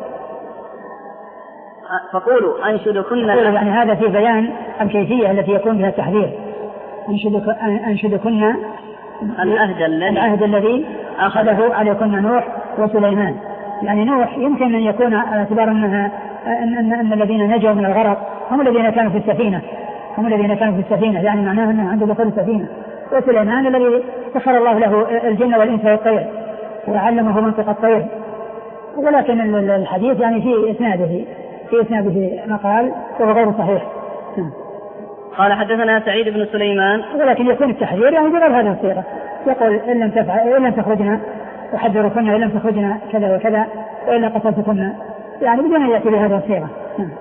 فقولوا أنشدكن يعني هذا في بيان الكيفية التي يكون بها التحذير. أنشدكن العهد الذي, العهد الذي أخذه عليكن نوح وسليمان. يعني نوح يمكن أن يكون على اعتبار أنها أن, أن, أن الذين نجوا من الغرق هم الذين كانوا في السفينة هم الذين كانوا في السفينة يعني معناه أنه عنده دخول السفينة. وسليمان الذي سخر الله له الجن والإنس والطير وعلمه منطق الطير. ولكن الحديث يعني في إسناده في إسناده مقال وهو غير صحيح. قال حدثنا سعيد بن سليمان ولكن يكون التحذير يعني بغير هذه الصيغة يقول إن لم تفعل إن لم تخرجنا أحذركن إن لم تخرجنا كذا وكذا وإلا قتلتكن يعني بدون أن يأتي بهذه الصيغة.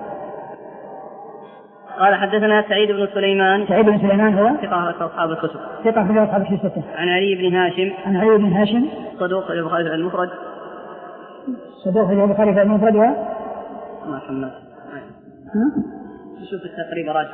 قال حدثنا سعيد بن سليمان سعيد بن سليمان هو ثقة في أصحاب الكتب ثقة في أصحاب الكتب عن علي بن هاشم عن علي بن هاشم صدوق في البخاري المفرد صدوق في البخاري المفرد و ما كمل شوف التقريب راجع.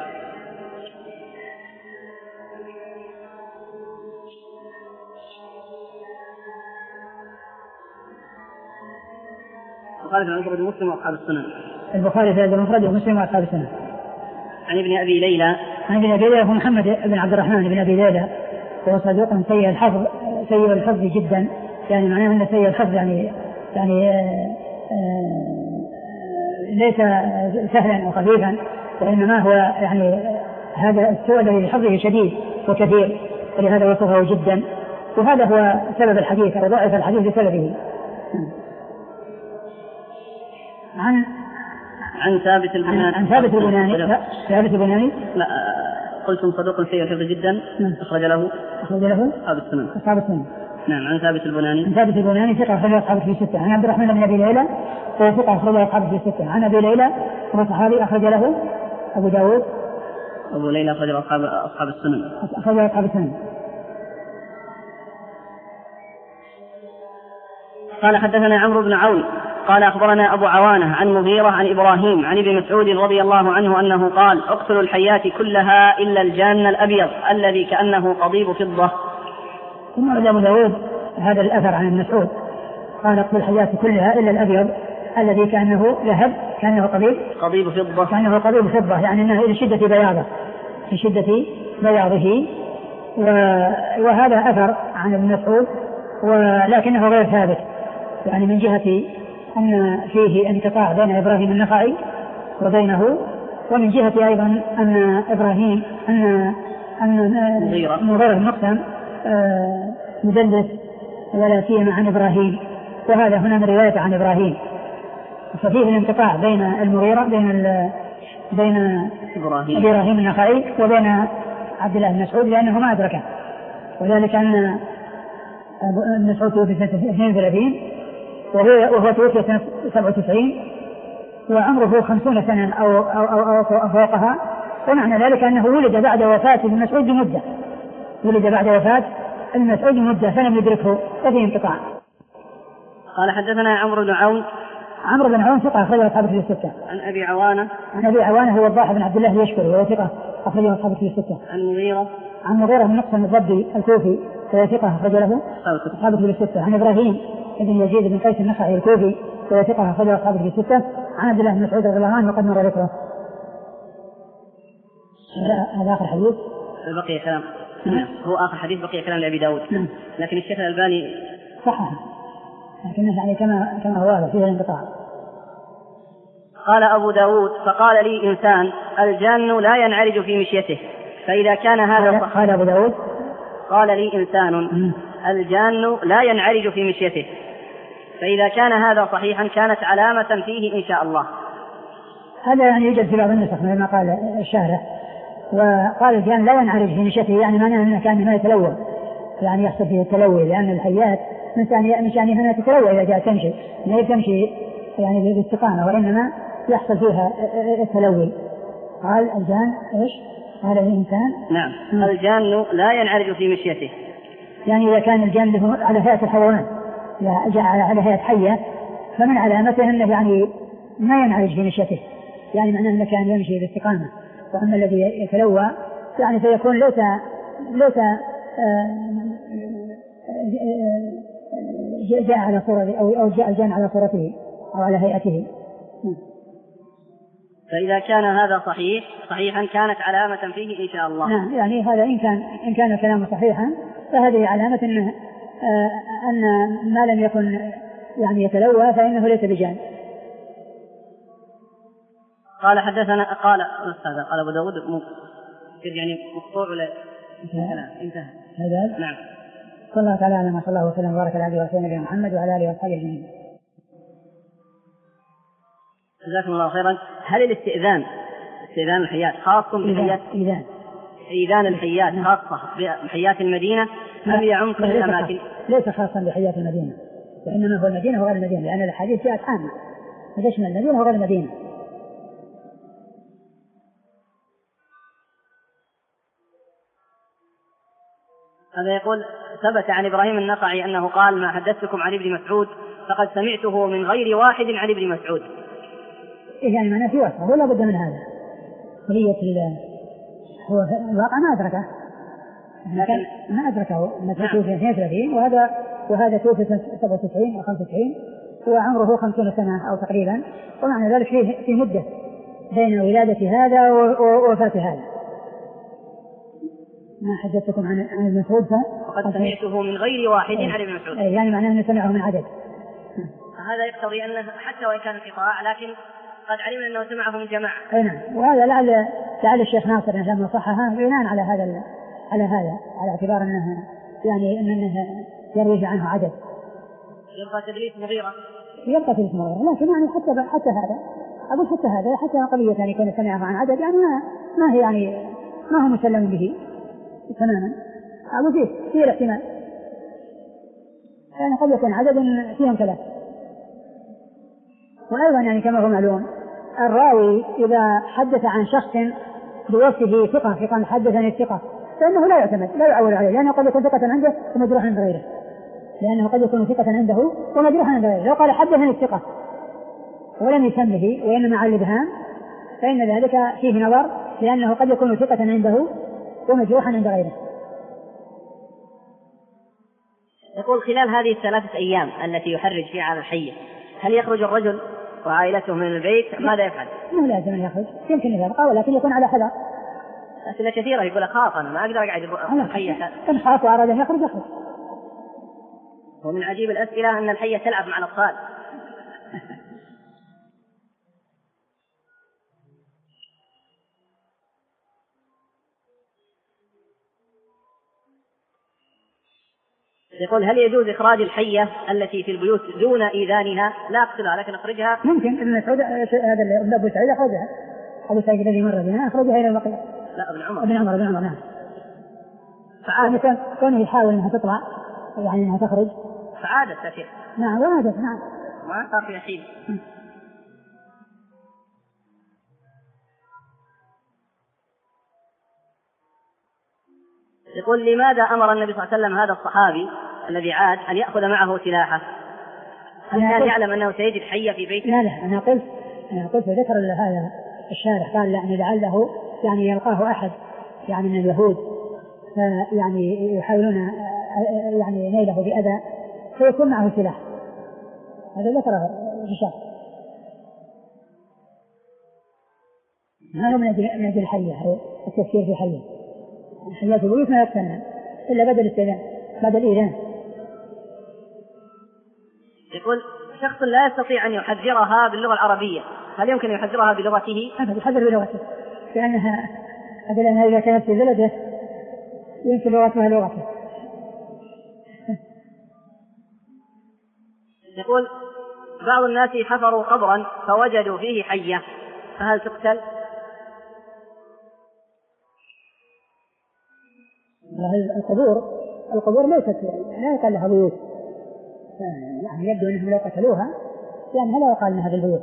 البخاري في المفرد ومسلم وأصحاب السنن البخاري في المفرد ومسلم وأصحاب السنن. عن ابن أبي ليلى عن ابن أبي ليلى هو محمد بن عبد الرحمن بن أبي ليلى وهو صدوق سيء الحفظ سيء الحفظ جدا يعني معناه أنه سيء الحفظ يعني يعني آآ آآ ليس سهلا وخفيفا وإنما هو يعني هذا السوء الذي بحفظه شديد وكثير ولهذا وصفه جدا وهذا هو سبب الحديث أو ضعف الحديث بسببه. عن عن ثابت البناني عن ثابت البناني ثابت البناني لا قلتم صدوق سيء الحفظ جدا أخرج له أخرج له أصحاب السنن أصحاب السنن. نعم. عن ثابت البناني عن ثابت البناني ثقة أخرج أصحاب في ستة. عن عبد الرحمن بن أبي ليلى وهو ثقة أخرج أصحاب في ستة. عن أبي ليلى هو صحابي أخرج له أبو داود أبو ليلى أخرج أصحاب أصحاب السنن أخرج أصحاب السنن. قال حدثنا عمرو بن عون قال أخبرنا أبو عوانة عن مغيرة عن إبراهيم عن ابن مسعود رضي الله عنه أنه قال اقتلوا الحيات كلها إلا الجان الأبيض الذي كأنه قضيب فضة. ثم أرد أبو داود هذا الأثر عن المسعود قال اقتلوا الحيات كلها إلا الأبيض الذي كأنه لهب كأنه قضيب قضيب فضة كأنه قضيب فضة يعني أنه لشدة بياضه لشدة بياضه. وهذا أثر عن ابن مسعود ولكنه غير ثابت يعني من جهة أن فيه انقطاع بين إبراهيم النخعي وبينه ومن جهة أيضا أن إبراهيم أن أن مغيرة المقسم مدلس ولا سيما عن إبراهيم وهذا هنا من رواية عن إبراهيم ففيه الانقطاع بين المغيرة بين بين إبراهيم, إبراهيم النخعي وبين عبد الله بن مسعود لأنه ما أدركه وذلك أن مسعود توفي سنة اثنين وثلاثين وهو توفي سنة سبعة وتسعين وعمره خمسون سنة أو, أو, أو, أو فوقها ومعنى ذلك أنه ولد بعد وفاة ابن مسعود بمدة ولد بعد وفاة ابن مسعود بمدة فلم يدركه وفيه انقطاع. قال حدثنا عمرو بن عون عمرو بن عون ثقة أخرجه أصحاب في الستة. عن أبي عوانة عن أبي عوانة هو الضاحي بن عبد الله يشكر وهو ثقة أخرجه أصحاب في الستة. عن مغيرة عن مغيرة بن مقسم الضبي الكوفي وهو ثقة أخرج له أصحاب في الستة. عن إبراهيم ابن يزيد بن قيس النخعي الكوفي وهو ثقة أخرجه أصحاب في الستة. عن عبد الله بن مسعود رضي الله عنه وقد مر ذكره. هذا آخر حديث بقي كلام هو آخر حديث بقي كلام لأبي داود لكن الشيخ الألباني صحح لكنه يعني كما كما هو هذا فيه الانقطاع. قال أبو داود فقال لي إنسان الجان لا ينعرج في مشيته فإذا كان هذا صح. قال أبو داود قال لي إنسان الجان لا ينعرج في مشيته فإذا كان هذا صحيحا كانت علامة فيه إن شاء الله. هذا يعني يوجد في بعض النسخ مثل ما قال الشارح. وقال الجان لا ينعرج في مشيته يعني معناه أنه كان ما يتلوى يعني يحصل فيه التلوي لأن الحيات من شأنها أنها تتلوى إذا جاءت تمشي ما تمشي يعني باستقامة وإنما يحصل فيها التلوي. قال الجان إيش؟ قال الإنسان نعم م. الجان لا ينعرج في مشيته يعني إذا كان الجان له على هيئة الحيوان جاء على هيئة حية فمن علامته أنه يعني ما ينعرج في مشيته يعني معناه أنه كان يمشي باستقامة. وأما الذي يتلوى يعني فيكون ليس ليس جاء على صورته أو أو جاء الجان على صورته أو على هيئته. فإذا كان هذا صحيح صحيحا كانت علامة فيه إن شاء الله. نعم يعني هذا إن كان إن كان الكلام صحيحا فهذه علامة أن أن ما لم يكن يعني يتلوى فإنه ليس بجان. قال حدثنا قال هذا قال أبو داود يعني مقطوع ولا انتهى هذا نعم. صلى الله تعالى على ما صلى الله وسلم وبارك على عبده ورسوله محمد وعلى آله وصحبه أجمعين. جزاكم الله خيرا. هل الاستئذان استئذان الحيات خاص بحيات إذان إذان الحيات خاصة بحيات المدينة أم يعم كل الأماكن؟ ليس خاصا بحيات المدينة وإنما هو المدينة وغير المدينة لأن الحديث جاءت عامة تشمل المدينة وغير المدينة. هذا يقول ثبت عن إبراهيم النخعي أنه قال ما حدثتكم عن ابن مسعود فقد سمعته من غير واحد عن ابن مسعود. إيه يعني معناه في وصف ولا بد من هذا قضية هو الواقع ما أدركه لكن ما أدركه مثل توفي اثنين وثلاثين وهذا وهذا توفي سبعة وتسعين أو خمسة وتسعين وعمره خمسين سنة أو تقريبا ومعنى ذلك فيه في مدة بين ولادة هذا ووفاة هذا. ما حدثتكم عن عن ابن مسعود فقد سمعته من غير واحد عن ابن مسعود يعني معناه أنه سمعه من عدد. هذا يقتضي أنه حتى وإن كان انقطاع لكن قد علمنا أنه سمعه من جماعة. أي نعم. وهذا لعل لعل الشيخ ناصر لما صحها بناء على هذا على هذا على اعتبار أنه يعني أنه يروي عنه عدد. يبقى تدليس مغيرة. يبقى تدليس مغيرة لكن يعني حتى حتى هذا أقول حتى هذا حتى قضية يعني يكون سمعه عن عدد يعني ما ما هي يعني ما هو مسلم به تماما. أقول فيه فيه الاحتمال يعني قد يكون عدد فيهم ثلاث. وأيضا يعني كما هو معلوم الراوي إذا حدث عن شخص بوصفه ثقة في قال حدثني الثقة فإنه لا يعتمد لا يعول عليه لأنه قد يكون ثقة عنده ومجروحا عند غيره لأنه قد يكون ثقة عنده ومجروحا عند غيره. لو قال حدثني الثقة ولم يسمه وإنما على الإبهام فإن ذلك فيه نظر لأنه قد يكون ثقة عنده ومجروحا عند غيره. يقول خلال هذه الثلاثة أيام التي يحرج فيها على الحية هل يخرج الرجل وعائلته من البيت ماذا يفعل؟ مو لازم أن يخرج يمكن يبقى ولكن يكون على حذر. أسئلة كثيرة يقول أخاف أنا ما أقدر أقعد الحية إن خاف وأراد أن يخرج يخرج. ومن عجيب الأسئلة أن الحية تلعب مع الأطفال. يقول هل يجوز إخراج الحية التي في البيوت دون إيذانها لا أقتلها لكن أخرجها؟ ممكن ابن مسعود هذا أبو سعيد أخرجها أبو سعيد الذي مر بنا أخرجها إلى البقيع. لا ابن عمر ابن عمر ابن عمر نعم. فعادة كونه يحاول أنها تطلع يعني أنها تخرج فعادة تأثير نعم وعادة نعم ما صار في حين. يقول لماذا أمر النبي صلى الله عليه وسلم هذا الصحابي الذي عاد أن يأخذ معه سلاحه؟ هل كان يعلم أنه سيجد حية في بيته؟ لا لا أنا قلت أنا قلت ذكر هذا الشارح قال يعني لعله يعني يلقاه أحد يعني من اليهود فيعني يحاولون يعني نيله بأذى فيكون معه سلاح. هذا ذكره في شرح. هذا من أجل الحية أو التفكير في حية. الحيات البيوت ما يقتلن إلا بدل الاستئذان بدل الإيذان. يقول شخص لا يستطيع أن يحذرها باللغة العربية، هل يمكن أن يحذرها بلغته؟ أبدا، يحذر بلغته، لأنها لأنها إذا كانت في بلده يمكن لغتها لغته. يقول بعض الناس حفروا قبرا فوجدوا فيه حية، فهل تقتل؟ القبور القبور ليست لا يقال لها بيوت، يعني يبدو أنهم لو قتلوها لأنها لا يقال لها بالبيوت.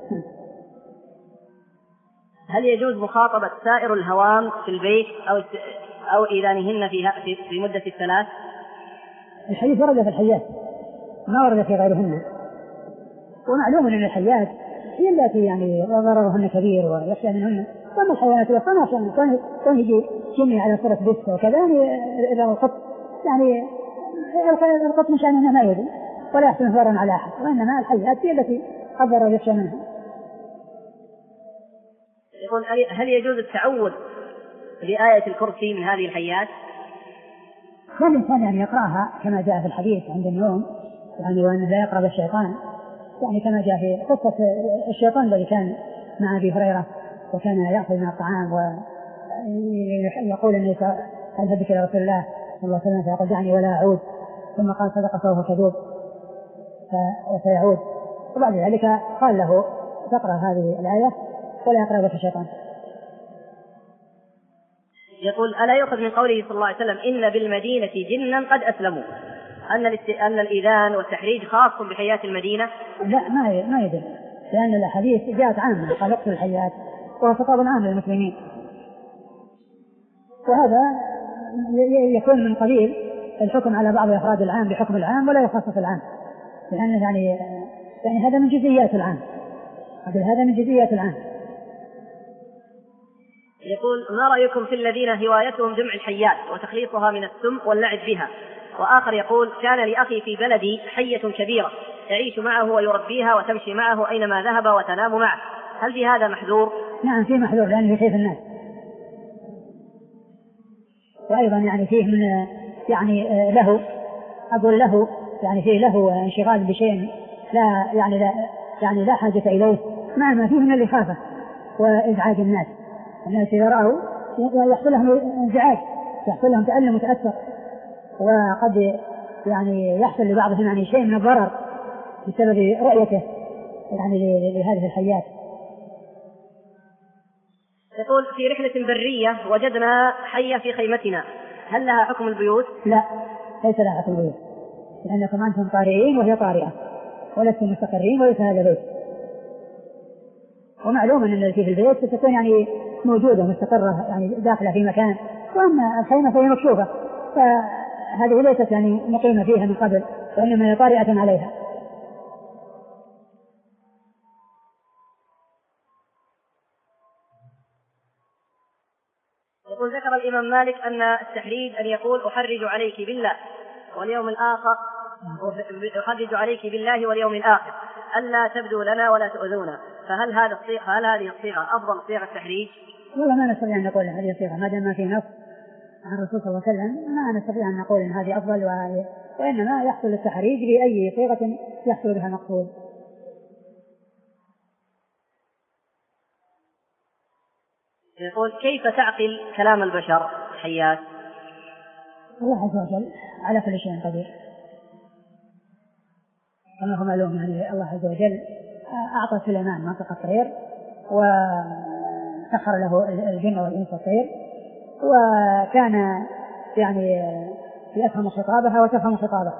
هل يجوز مخاطبة سائر الهوام في البيت أو أو إذانهن في في مدة الثلاث؟ الحديث ورد في الحيات ما ورد في غيرهن، ومعلوم أن الحيات هي التي يعني ضررهن كبير ويخشى منهن، وأما الحيوانات الأخرى ما شاء كان كان يجي جميع على صورة بس وكذا، يعني إذا القط يعني القط من شأنه ما يدري ولا يحسن ضررا على أحد، وإنما الحيات هي التي قدر يخشى منها. يقول هل يجوز التعوذ بآية الكرسي من هذه الحيات؟ كل إنسان يعني يقرأها كما جاء في الحديث عند النوم، يعني وأنه لا يقرب الشيطان، يعني كما جاء في قصة الشيطان الذي كان مع أبي هريرة وكان يأخذ من الطعام ويقول أني أذهبك إلى رسول الله صلى الله عليه وسلم فيقول دعني ولا أعود، ثم قال صدق فهو كذوب وسيعود، وبعد ذلك قال له تقرأ هذه الآية ولا يقربك الشيطان. يقول ألا يؤخذ من قوله صلى الله عليه وسلم إن بالمدينة جنا قد أسلموا أن أن الإذان والتحريج خاص بحيات المدينة؟ لا، ما ما يدل، لأن الحديث جاءت عامة قال اقتل الحيات، وهو خطاب عام للمسلمين، وهذا يكون من قبيل الحكم على بعض أفراد العام بحكم العام ولا يخصص العام، لأن يعني يعني هذا من جزئيات العام، هذا من جزئيات العام. يقول ما رأيكم في الذين هوايتهم جمع الحيات وتخليصها من السم واللعب بها؟ وآخر يقول كان لأخي في بلدي حية كبيرة تعيش معه ويربيها وتمشي معه أينما ذهب وتنام معه، هل في هذا محذور؟ نعم في محذور، لأنه يخيف الناس، وأيضا يعني فيه من يعني له أقول له يعني فيه له انشغال بشيء لا يعني لا يعني لا حاجة إليه، مع ما فيه من الإخافة وإزعاج الناس. الناس إذا رأوا يحصل لهم انزعاج، يحصل لهم تألم وتأثر، وقد يعني يحصل لبعضهم يعني شيء من الضرر بسبب رؤيته يعني لهذه الحيات. يقول في رحلة برية وجدنا حية في خيمتنا، هل لها حكم البيوت؟ لا، ليس لها حكم البيوت، لأنكم أنتم طارئين وهي طارئة، ولستم مستقرين وليس هذا بيت. ومعلوم أن التي في البيت ستكون يعني موجودة مستقرة يعني داخلة في مكان، وأما الخيمة فهي مكشوفة، فهذه ليست يعني مقيمة فيها من قبل، وإنما هي طارئة عليها. يقول ذكر الإمام مالك أن التحريج أن يقول أحرج عليك بالله واليوم الآخر، أحرج عليك بالله واليوم الآخر ألا تبدو لنا ولا تؤذونا، فهل هذا الصيغة هل هذه الصيغة أفضل صيغة التحريج؟ والله ما نستطيع أن نقول هذه الصيغة ما دام ما في نص عن الرسول صلى الله عليه وسلم، ما نستطيع أن نقول أن هذه أفضل، وإنما يحصل التحريج بأي صيغة يحصل بها مقصود. يقول كيف تعقل كلام البشر حيات؟ الله عز وجل على كل شيء قدير، كما هو معلوم يعني الله عز وجل أعطى سليمان منطق الطير وسخر له الجن والإنس والطير، وكان يعني يفهم خطابها وتفهم خطابه.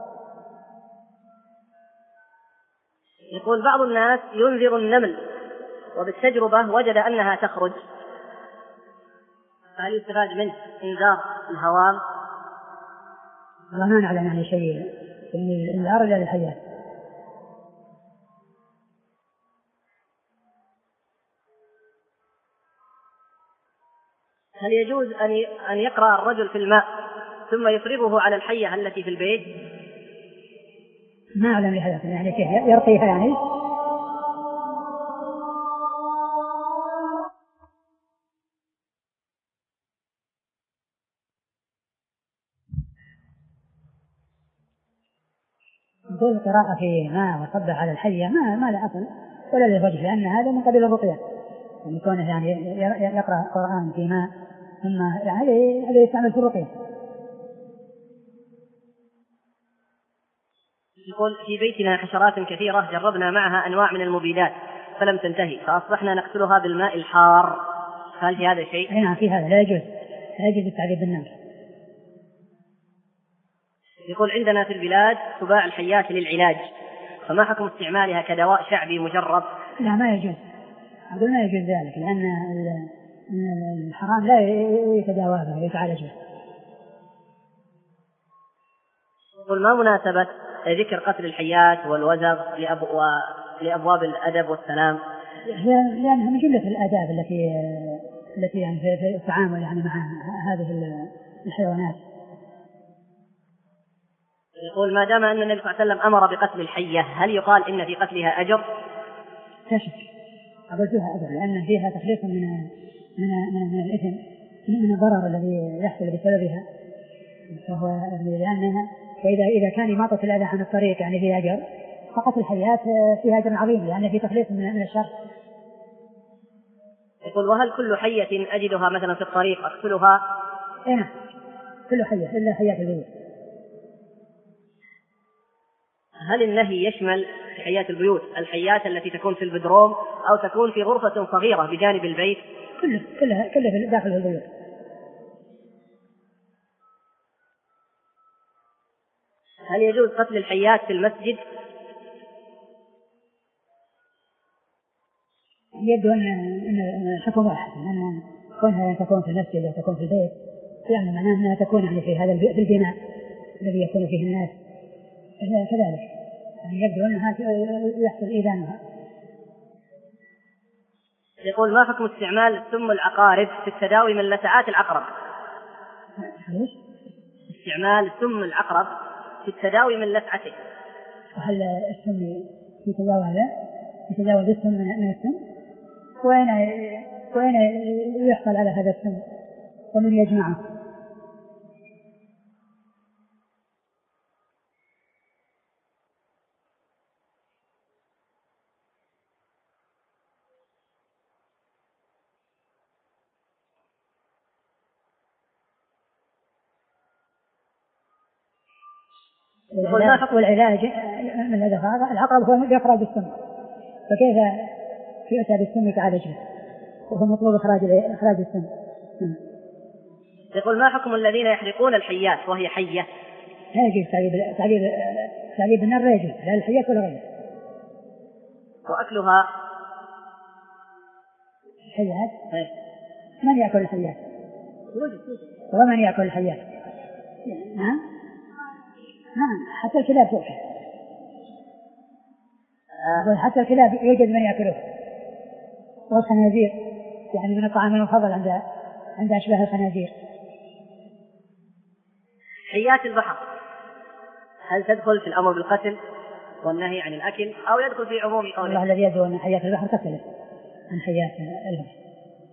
يقول بعض الناس ينذر النمل وبالتجربة وجد أنها تخرج، فهل يستفاد منه إنذار الهوام؟ والله ما نعلم يعني شيء من الإنذار إلا للحياة. هل يجوز أن يقرأ الرجل في الماء ثم يفرغه على الحية التي في البيت؟ ما أعلم لهذا يعني كيف يرقيها يعني. القراءة في ماء وصب على الحية ما ما له أصل ولا له وجه، لأن هذا من قبيل الرقية، يعني كونه يعني يقرأ قرآن في ماء ثم يعني هذا يستعمل في الرقية. يقول في بيتنا حشرات كثيرة جربنا معها أنواع من المبيدات فلم تنتهي فأصبحنا نقتلها بالماء الحار، هل في هذا شيء؟ نعم في هذا لا يجوز، لا يجوز التعذيب بالنار. يقول عندنا في البلاد تباع الحيات للعلاج، فما حكم استعمالها كدواء شعبي مجرب؟ لا ما يجوز، أقول ما يجوز ذلك، لأن الحرام لا يتداوى به ويتعالج به. يقول ما مناسبة ذكر قتل الحيات والوزغ لأبواب الأدب والسلام؟ لأنها من جملة الآداب التي التي يعني في التعامل يعني مع هذه الحيوانات. يقول ما دام أن النبي صلى الله عليه وسلم أمر بقتل الحية هل يقال إن في قتلها أجر؟ لا شك، أقول فيها أجر لأن فيها تخليص من من من, من الإثم من الضرر الذي يحصل بسببها، فهو لأنها وإذا إذا كان إماطة الأذى عن الطريق يعني فيها أجر، فقتل الحيات فيها أجر عظيم لأن في تخليص من الشر. يقول وهل كل حية أجدها مثلا في الطريق أقتلها؟ نعم كل حية إلا حيات البيوت. هل النهي يشمل في حيات البيوت الحيات التي تكون في البدروم أو تكون في غرفة صغيرة بجانب البيت؟ كله كلها كلها داخل البيوت. هل يجوز قتل الحيات في المسجد؟ يبدو أن أن الحكم واحد، أن كونها تكون في المسجد أو تكون في البيت يعني معناه أنها تكون يعني في هذا في البناء الذي يكون فيه الناس كذلك، يعني يبدو أنها يحصل إيذانها. يقول ما حكم استعمال سم العقارب في التداوي من لسعات العقرب؟ استعمال سم العقرب في التداوي من لسعته. وهل السم يتداوى هذا؟ يتداوى بالسم من السم؟ وين وين يحصل على هذا السم؟ ومن يجمعه؟ والعلاج من هذا العقرب هو يخرج السم، فكيف يؤتى بالسم يتعالج به وهو مطلوب إخراج إخراج السم؟ يقول ما حكم الذين يحرقون الحيات وهي حية؟ لا يجوز تعذيب تعذيب تعذيب النار، لا يجوز لا الحيات ولا غيرها. وأكلها الحيات من يأكل الحيات؟ ومن يأكل الحيات؟ نعم نعم حتى الكلاب تؤكل، حتى الكلاب يوجد من يأكله، والخنازير يعني من الطعام المفضل عند عند أشباه الخنازير. حيات البحر هل تدخل في الأمر بالقتل والنهي عن الأكل أو يدخل في عموم قوله؟ الله الذي يدعو أن حيات البحر تختلف عن حيات البحر.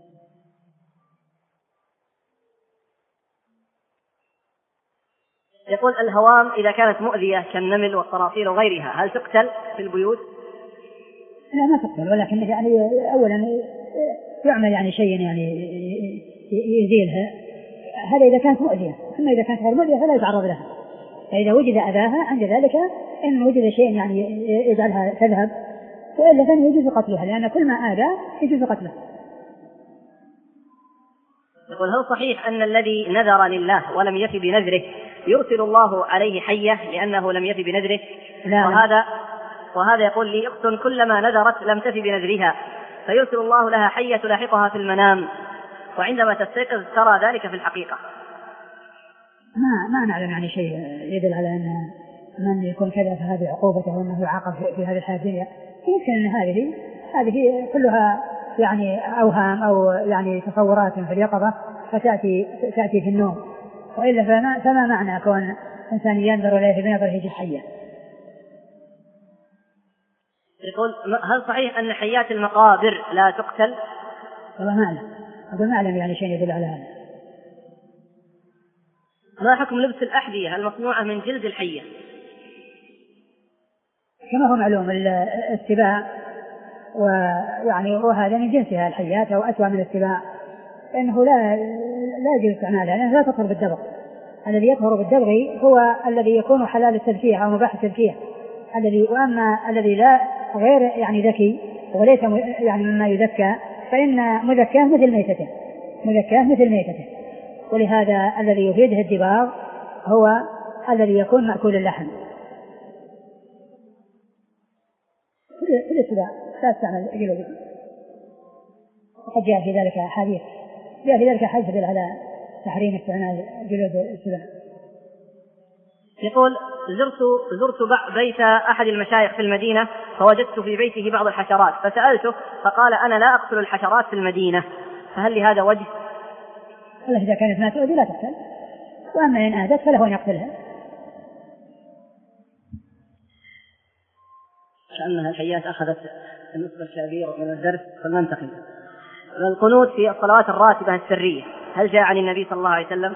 يقول الهوام إذا كانت مؤذية كالنمل والصراصير وغيرها هل تقتل في البيوت؟ لا ما تقتل، ولكن يعني أولا يعمل يعني شيء يعني يزيلها، هذا إذا كانت مؤذية، أما إذا كانت غير مؤذية فلا يتعرض لها. فإذا وجد أذاها عند ذلك إن وجد شيء يعني يجعلها تذهب، وإلا فإنه يجوز قتلها، لأن كل ما آذى يجوز قتله. يقول هل صحيح أن الذي نذر لله ولم يفي بنذره يرسل الله عليه حية لأنه لم يفي بنذره؟ لا وهذا وهذا يقول لي أخت كلما نذرت لم تفي بنذرها فيرسل الله لها حية تلاحقها في المنام، وعندما تستيقظ ترى ذلك في الحقيقة. ما ما نعلم يعني شيء يدل على أن من يكون كذا فهذه عقوبته وأنه يعاقب في هذه الحياة الدنيا. يمكن أن هذه هذه كلها يعني أوهام أو يعني تصورات في اليقظة فتأتي تأتي في النوم، وإلا فما, فما معنى كون إنسان ينظر إليه بنظره حية. يقول هل صحيح أن حيات المقابر لا تقتل؟ والله ما أعلم، أقول ما أعلم يعني شيء يدل على هذا. ما حكم لبس الأحذية المصنوعة من جلد الحية؟ كما هو معلوم السباع ويعني وهذا من جنسها الحيات أو أسوأ من السباع، إنه لا لا يجوز استعمالها لأنها لا تطهر بالدبغ. الذي يطهر بالدبغ هو الذي يكون حلال التذكية أو مباح التذكية الذي، وأما الذي لا غير يعني ذكي وليس يعني مما يذكى فإن مذكاه مثل ميتته مذكاه مثل ميتته ولهذا الذي يفيده الدباغ هو الذي يكون مأكول اللحم. في السباع لا تستعمل جلوده، وقد جاء في ذلك حديث جاء في ذلك حديث يدل على تحريم استعمال جلود السباع. يقول زرت زرت بيت أحد المشايخ في المدينة فوجدت في بيته بعض الحشرات فسألته فقال أنا لا أقتل الحشرات في المدينة، فهل لهذا وجه؟ قال إذا كانت ما تؤذي لا تقتل، وأما إن آذت فله أن يقتلها. كأنها الحيات أخذت النصف الكبير من الدرس فلننتقل. القنوت في الصلوات الراتبة السرية هل جاء عن النبي صلى الله عليه وسلم؟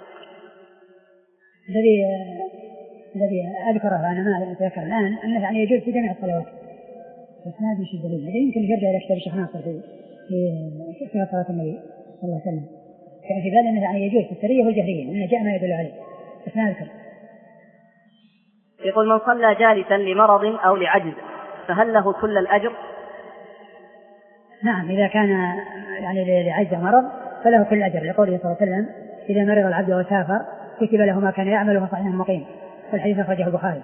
الذي الذي أذكره أنا ما أتذكر الآن أنه يعني يجوز في جميع الصلوات، بس ما أدري شو الدليل. هذا يمكن يرجع إلى كتاب الشيخ ناصر في في في صلاة النبي صلى الله عليه وسلم، كان في بالي أنه يعني يجوز في السرية والجهرية أنه جاء ما يدل عليه، بس ما أذكر. يقول من صلى جالسا لمرض أو لعجز فهل له كل الأجر؟ نعم إذا كان يعني لعجز مرض فله كل الأجر، لقوله صلى الله عليه وسلم إذا مرض العبد وسافر كتب له ما كان يعمل وهو صحيح مقيم، والحديث أخرجه البخاري.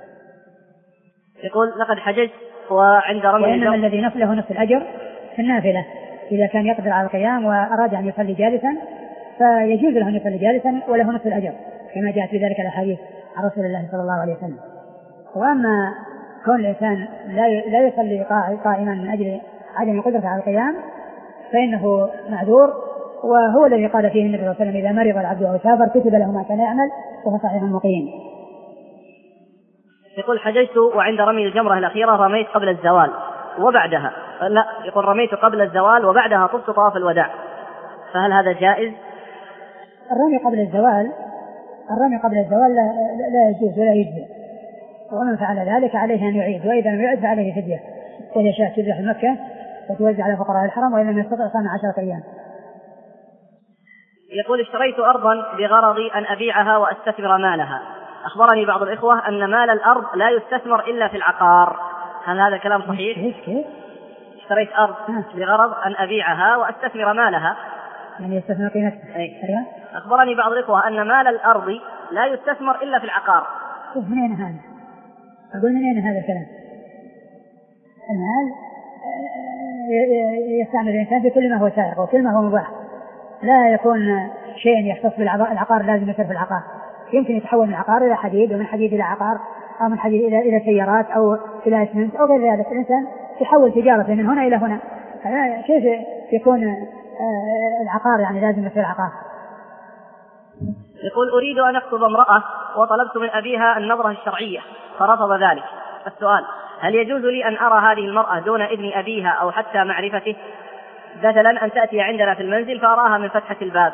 يقول لقد حججت وعند رمي وإنما الذي نفله نصف الأجر في النافلة إذا كان يقدر على القيام وأراد أن يصلي جالسا فيجوز له أن يصلي جالسا وله نصف الأجر كما جاءت في ذلك الأحاديث عن رسول الله صلى الله عليه وسلم. وأما كون الإنسان لا يصلي قائما من أجل عدم القدرة على القيام فإنه معذور، وهو الذي قال فيه النبي صلى الله عليه وسلم إذا مرض العبد أو سافر كتب له ما كان يعمل وهو صحيح مقيم. يقول حججت وعند رمي الجمرة الأخيرة رميت قبل الزوال وبعدها، لا يقول رميت قبل الزوال وبعدها طفت طواف الوداع، فهل هذا جائز؟ الرمي قبل الزوال الرمي قبل الزوال لا, لا يجوز ولا يجزي، ومن فعل ذلك عليه أن يعيد، وإذا لم يعد فعليه فدية وهي شاة تذبح مكة وتوزع على فقراء الحرم، وإذا لم يستطع صام عشرة أيام. يقول اشتريت أرضا بغرض أن أبيعها وأستثمر مالها، أخبرني بعض الإخوة أن مال الأرض لا يستثمر إلا في العقار، هل هذا كلام صحيح؟ كيف كيف؟ اشتريت أرض بغرض أن أبيعها وأستثمر مالها، يعني يستثمر قيمتها. أي. أخبرني بعض الإخوة أن مال الأرض لا يستثمر إلا في العقار. من أين هذا؟ أقول من أين هذا الكلام؟ المال يستعمل الإنسان في كل ما هو سائغ وكل ما هو مباح، لا يكون شيء يختص بالعقار لازم يصير في العقار، يمكن يتحول من عقار إلى حديد ومن حديد إلى عقار أو من حديد إلى إلى سيارات أو إلى إسمنت أو غير ذلك. الإنسان يحول تجارته من هنا إلى هنا، كيف يكون العقار يعني لازم يصير عقار؟ يقول أريد أن أخطب امرأة وطلبت من أبيها النظرة الشرعية فرفض ذلك، السؤال هل يجوز لي أن أرى هذه المرأة دون إذن أبيها أو حتى معرفته؟ مثلا أن تأتي عندنا في المنزل فأراها من فتحة الباب.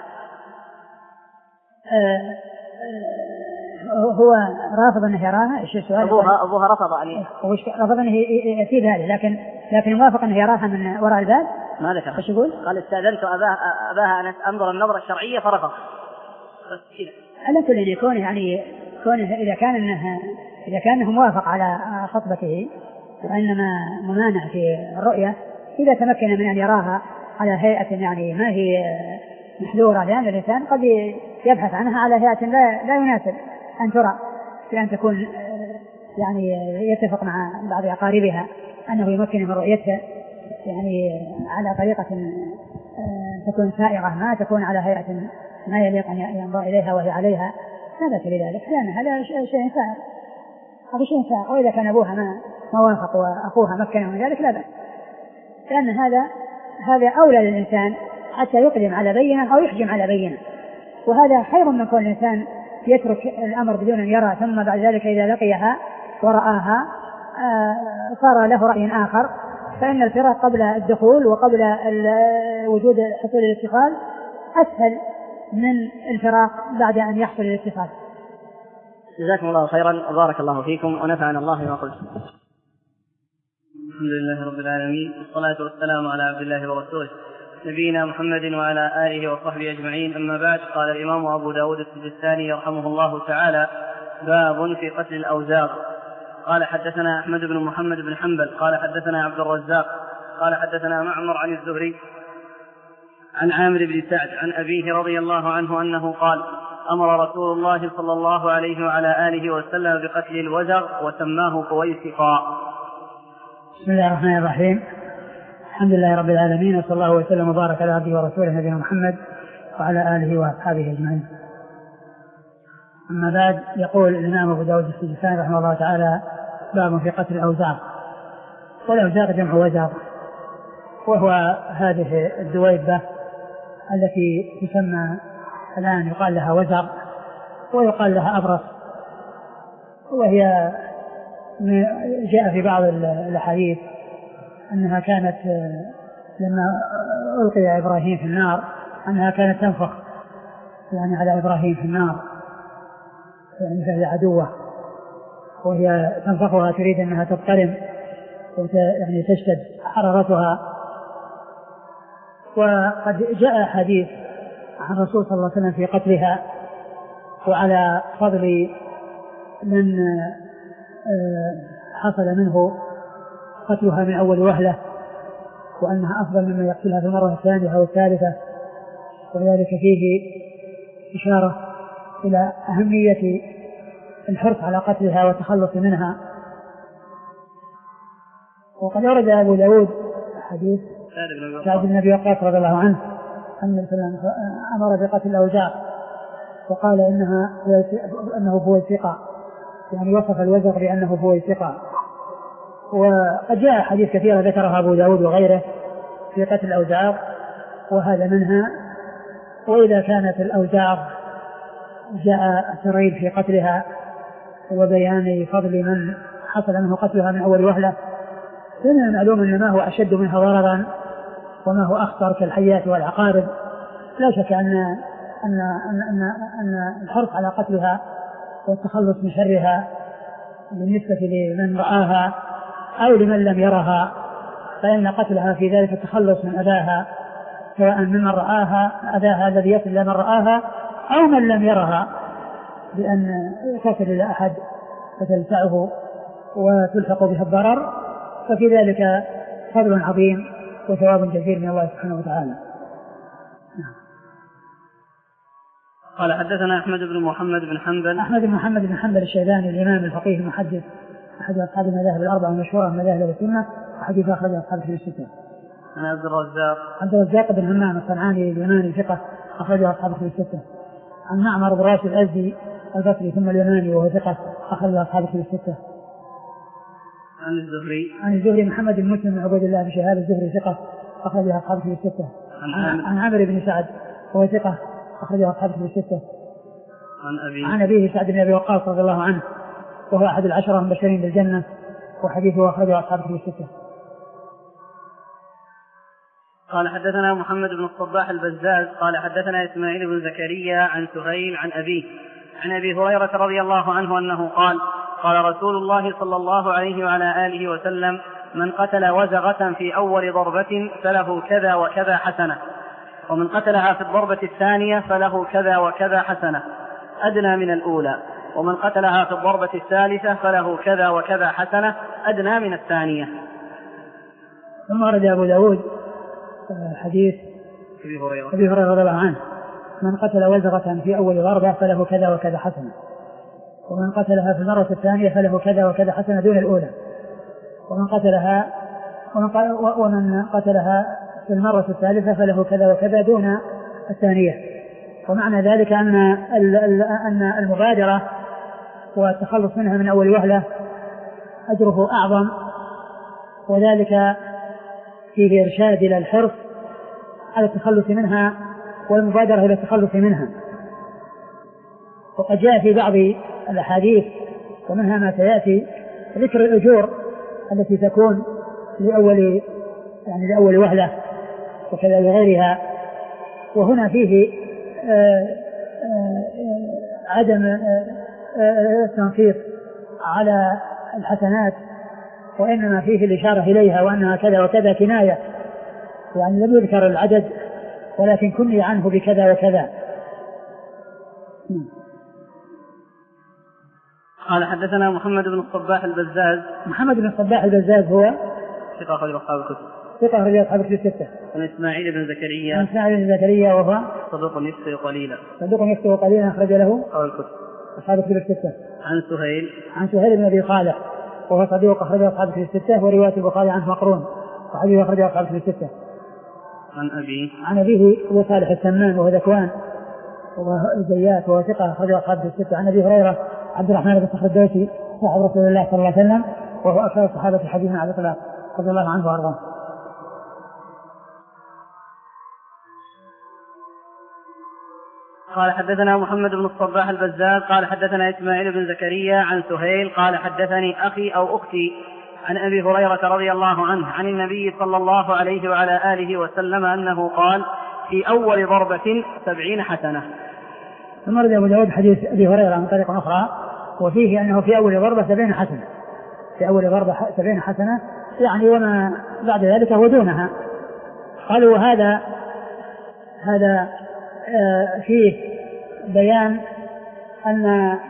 هو رافض أنه يراها؟ إيش السؤال؟ أبوها أبوها رفض أن رفض أنه يأتي هذه، لكن لكن موافق أنه يراها من وراء الباب. ما ذكر. إيش يقول؟ قال استأذنت أباها أباها أن أنظر النظرة الشرعية فرفض. على كل يكون يعني كونه إذا كان إنه إذا كان إنه موافق على خطبته وإنما ممانع في الرؤية، إذا تمكن من أن يراها على هيئة يعني ما هي محذورة، لأن الإنسان قد يبحث عنها على هيئة لا, لا يناسب أن ترى، بأن تكون يعني يتفق مع بعض أقاربها أنه يمكن من رؤيتها يعني على طريقة تكون سائغة، ما تكون على هيئة ما يليق أن ينظر إليها وهي عليها، لا بأس بذلك، لأن هذا شيء سائغ، هذا شيء سائغ. وإذا كان أبوها ما موافق وأخوها مكنه من ذلك لا بأس، لأن هذا هذا أولى للإنسان حتى يقدم على بينة أو يحجم على بينة، وهذا خير من كون الإنسان يترك الأمر بدون أن يرى ثم بعد ذلك إذا لقيها ورآها صار له رأي آخر، فإن الفراق قبل الدخول وقبل وجود حصول الاتصال أسهل من الفراق بعد أن يحصل الاتصال. جزاكم الله خيرا وبارك الله فيكم ونفعنا الله بما قلت. الحمد لله رب العالمين والصلاة والسلام على عبد الله ورسوله نبينا محمد وعلى آله وصحبه أجمعين. أما بعد، قال الإمام أبو داود السجستاني رحمه الله تعالى: باب في قتل الأوزاغ. قال حدثنا أحمد بن محمد بن حنبل قال حدثنا عبد الرزاق قال حدثنا معمر عن الزهري عن عامر بن سعد عن أبيه رضي الله عنه أنه قال: أمر رسول الله صلى الله عليه وعلى آله وسلم بقتل الوزغ وسماه فويسقا. بسم الله الرحمن الرحيم. الحمد لله رب العالمين، وصلى الله وسلم وبارك على عبده ورسوله نبينا محمد وعلى آله وأصحابه أجمعين. أما بعد، يقول الإمام أبو داود السجستاني رحمه الله تعالى: باب في قتل الأوزاغ. والأوزاغ جمع وزغ، وهو هذه الدويبة التي تسمى الآن يقال لها وزغ ويقال لها أبرص، وهي جاء في بعض الأحاديث أنها كانت لما ألقي إبراهيم في النار أنها كانت تنفخ يعني على إبراهيم في النار، يعني فهي عدوة، وهي تنفخها تريد أنها تضطرم يعني تشتد حرارتها. وقد جاء حديث عن الرسول صلى الله عليه وسلم في قتلها وعلى فضل من حصل منه قتلها من أول وهلة، وأنها أفضل مما يقتلها في المرة الثانية أو الثالثة، وذلك فيه إشارة إلى أهمية الحرص على قتلها والتخلص منها. وقد ورد أبو داود حديث سعد بن أبي وقاص رضي الله عنه أن أمر بقتل الأوزاغ وقال إنها أنه فويسقا، يعني وصف الوزغ بأنه فويسقا. وقد جاء حديث كثيرة ذكرها أبو داود وغيره في قتل الأوزاغ، وهذا منها. وإذا كانت الأوزاغ جاء الترغيب في قتلها وبيان فضل من حصل منه قتلها من أول وهلة، فمن المعلوم أن ما هو أشد منها ضررا وما هو أخطر كالحيات والعقارب. لا شك أن أن أن أن, أن الحرص على قتلها والتخلص من شرها بالنسبة لمن رآها أو لمن لم يرها، فإن قتلها في ذلك التخلص من أذاها، سواء ممن رآها أذاها الذي يصل إلى من رآها أو من لم يرها، بأن تصل إلى أحد فتلسعه وتلحق به الضرر، ففي ذلك فضل عظيم وثواب جزيل من الله سبحانه وتعالى. قال حدثنا أحمد بن محمد بن حنبل أحمد بن محمد بن حنبل الشيباني الإمام الفقيه المحدث أحد أصحاب المذاهب الأربعة المشهورة من مذاهب السنة، وحديث أخرجه أصحاب الكتب الستة. عن عبد الرزاق عبد الرزاق بن همام الصنعاني اليماني ثقة أخرجه أصحاب الكتب الستة. عن معمر بن راشد الأزدي البصري ثم اليماني وهو ثقة أخرجه أصحاب الكتب الستة. عن الزهري عن الزهري محمد بن مسلم بن عبيد الله بن شهاب الزهري ثقة أخرجه أصحاب الكتب الستة. عن عامر بن سعد وهو ثقة أخرجه أصحاب الكتب الستة. عن أبي عن أبيه سعد بن أبي وقاص رضي الله عنه وهو أحد العشرة المبشرين بالجنة، وحديثه أخرجه أصحاب الكتب الستة. قال حدثنا محمد بن الصباح البزاز قال حدثنا إسماعيل بن زكريا عن سهيل عن أبيه عن أبي هريرة رضي الله عنه أنه قال: قال رسول الله صلى الله عليه وعلى آله وسلم: من قتل وزغة في أول ضربة فله كذا وكذا حسنة، ومن قتلها في الضربة الثانية فله كذا وكذا حسنة أدنى من الأولى، ومن قتلها في الضربة الثالثة فله كذا وكذا حسنة أدنى من الثانية. ثم ورد أبو داود حديث أبي هريرة أبي هريرة رضي الله عنه: من قتل وزغة في أول ضربة فله كذا وكذا حسنة، ومن قتلها في المرة الثانية فله كذا وكذا حسنة دون الأولى، ومن قتلها ومن قتلها في المرة الثالثة فله كذا وكذا دون الثانية. ومعنى ذلك أن أن المبادرة والتخلص منها من أول وهلة أجره أعظم، وذلك في الإرشاد إلى الحرص على التخلص منها والمبادرة إلى التخلص منها. وقد جاء في بعض الأحاديث ومنها ما سيأتي ذكر الأجور التي تكون لأول يعني لأول وهلة وكذا لغيرها. وهنا فيه آآ آآ عدم التنصيص على الحسنات، وإنما فيه الإشارة إليها وأنها كذا وكذا كناية، يعني لم يذكر العدد ولكن كني عنه بكذا وكذا. قال حدثنا محمد بن الصباح البزاز. محمد بن الصباح البزاز هو ثقة أخرج أصحاب الكتب. ثقة أخرج أصحاب الكتب الستة. عن إسماعيل بن زكريا. عن إسماعيل بن زكريا وهو صدوق يخطئ قليلا. صدوق يخطئ قليلا أخرج له أصحاب الكتب. أصحاب الكتب الستة. عن سهيل. عن سهيل بن أبي صالح وهو صدوق أخرج أصحاب الكتب الستة، ورواية البخاري عنه مقرون وحديث أخرج أصحاب الكتب الستة. عن أبيه. عن أبيه أبو صالح السمان وهو ذكوان وهو زيات وهو ثقة أخرج أصحاب الكتب الستة. عن أبي هريرة عبد الرحمن بن صخر الدوسي صاحب رسول الله صلى الله عليه وسلم وهو أكثر الصحابة حديثا على الإطلاق رضي الله عنه وأرضاه. قال حدثنا محمد بن الصباح البزاز قال حدثنا إسماعيل بن زكريا عن سهيل قال حدثني أخي أو أختي عن أبي هريرة رضي الله عنه عن النبي صلى الله عليه وعلى آله وسلم أنه قال في أول ضربة سبعين حسنة. ثم رد أبو داود حديث أبي هريرة من طريق أخرى وفيه أنه في أول ضربة سبعين حسنة، في أول ضربة سبعين حسنة يعني وما بعد ذلك هو دونها. قالوا هذا هذا آه فيه بيان أن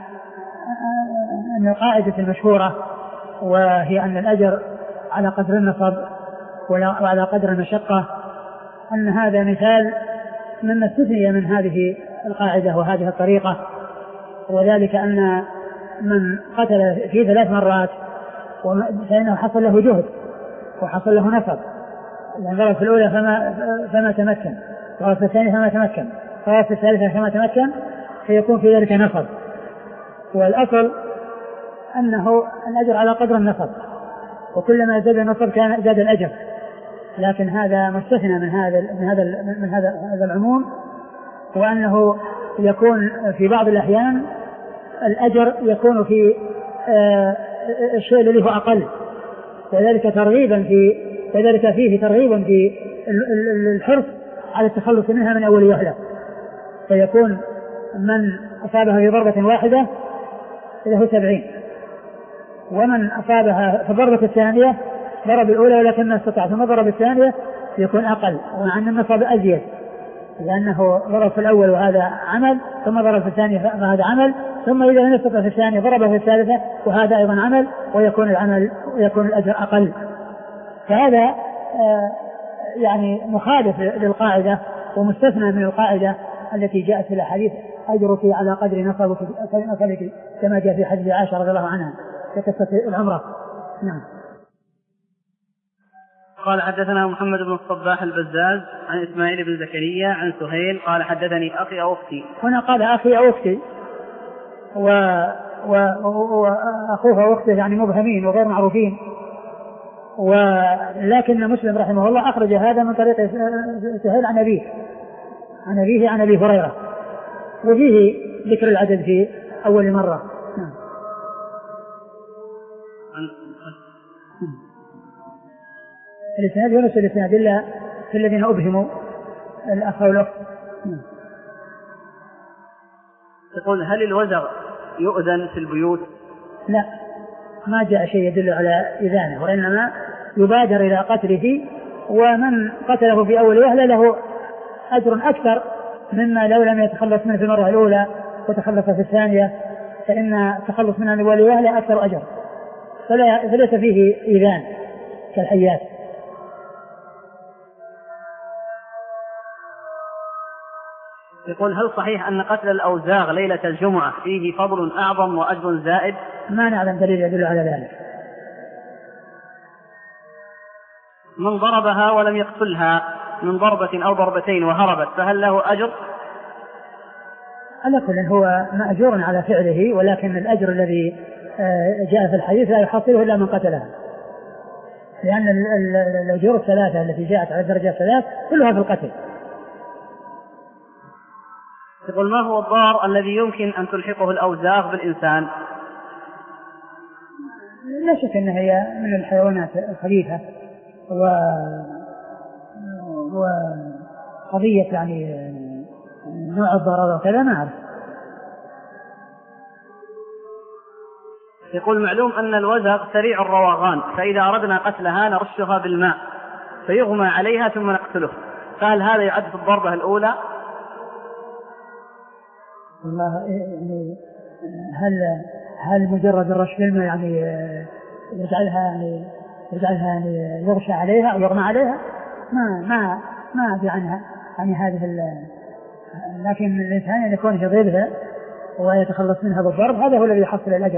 أن القاعدة المشهورة وهي أن الأجر على قدر النصب وعلى قدر المشقة، أن هذا مثال مما استثني من هذه القاعدة وهذه الطريقة، وذلك أن من قتل في ثلاث مرات فإنه حصل له جهد وحصل له نصب، يعني ضرب في الأولى فما, فما تمكن، ضرب في الثانية فما تمكن، ضرب في الثالثة فما تمكن، فيكون في ذلك نصب. والأصل أنه الأجر على قدر النصب، وكلما زاد النصب كان زاد الأجر، لكن هذا مستثنى من هذا من هذا من هذا هذا العموم، وأنه يكون في بعض الأحيان الأجر يكون في آه الشيء الذي هو أقل، وذلك ترغيبا في وذلك فيه ترغيبا في الحرص على التخلص منها من أول وهلة، فيكون من أصابها في ضربة واحدة له سبعين، ومن أصابها في الضربة الثانية ضرب الأولى ولكن ما استطاع ثم ضرب الثانية يكون أقل، ومع أن النصب أزيد لأنه ضرب في الأول وهذا عمل، ثم ضرب في الثانية فهذا عمل، ثم إذا لم يستطع في الثانية ضرب في الثالثة وهذا أيضا عمل، ويكون العمل ويكون الأجر أقل. فهذا آه يعني مخالف للقاعدة ومستثنى من القاعدة التي جاءت في الحديث أجرك على قدر نصبك كما جاء في حديث عائشة رضي الله عنها في قصة العمرة. نعم. قال حدثنا محمد بن الصباح البزاز عن إسماعيل بن زكريا عن سهيل قال حدثني أخي أو أختي. هنا قال أخي أو أختي و... و... وأخوه وأخته يعني مبهمين وغير معروفين، ولكن مسلم رحمه الله أخرج هذا من طريق سهيل عن أبيه عن أبيه عن أبي هريرة، وفيه ذكر العدد في أول مرة. نعم. الإسناد يونس الإسناد إلا في الذين أبهموا الأخ والأخت. يقول هل الوزغ يؤذن في البيوت؟ لا، ما جاء شيء يدل على إذانه، وإنما يبادر إلى قتله، ومن قتله في أول وهلة له أجر أكثر مما لو لم يتخلص منه في المرة الأولى وتخلص في الثانية، فإن التخلص منه في أول وهلة أكثر أجر، فلا فليس فيه إذان كالحيات. يقول هل صحيح أن قتل الأوزاغ ليلة الجمعة فيه فضل أعظم وأجر زائد؟ ما نعلم دليل يدل على ذلك. من ضربها ولم يقتلها من ضربة أو ضربتين وهربت فهل له أجر؟ على كل هو مأجور على فعله، ولكن الأجر الذي جاء في الحديث لا يحصله إلا من قتلها، لأن الأجور الثلاثة التي جاءت على الدرجة الثلاث كلها في القتل. يقول ما هو الضار الذي يمكن أن تلحقه الأوزاغ بالإنسان؟ لا شك أنها هي من الحيوانات الخبيثة، و وقضية يعني نوع الضرر وكذا ما أعرف. يقول معلوم أن الوزغ سريع الروغان، فإذا أردنا قتلها نرشها بالماء فيغمى عليها ثم نقتله، فهل هذا يعد في الضربة الأولى؟ والله يعني هل هل مجرد الرش بالماء يعني يجعلها يعني يجعلها يعني يغشى عليها أو يغمى عليها؟ ما ما ما في عنها يعني هذه، لكن الإنسان يكون يضربها ويتخلص منها بالضرب هذا هو الذي يحصل الأجر.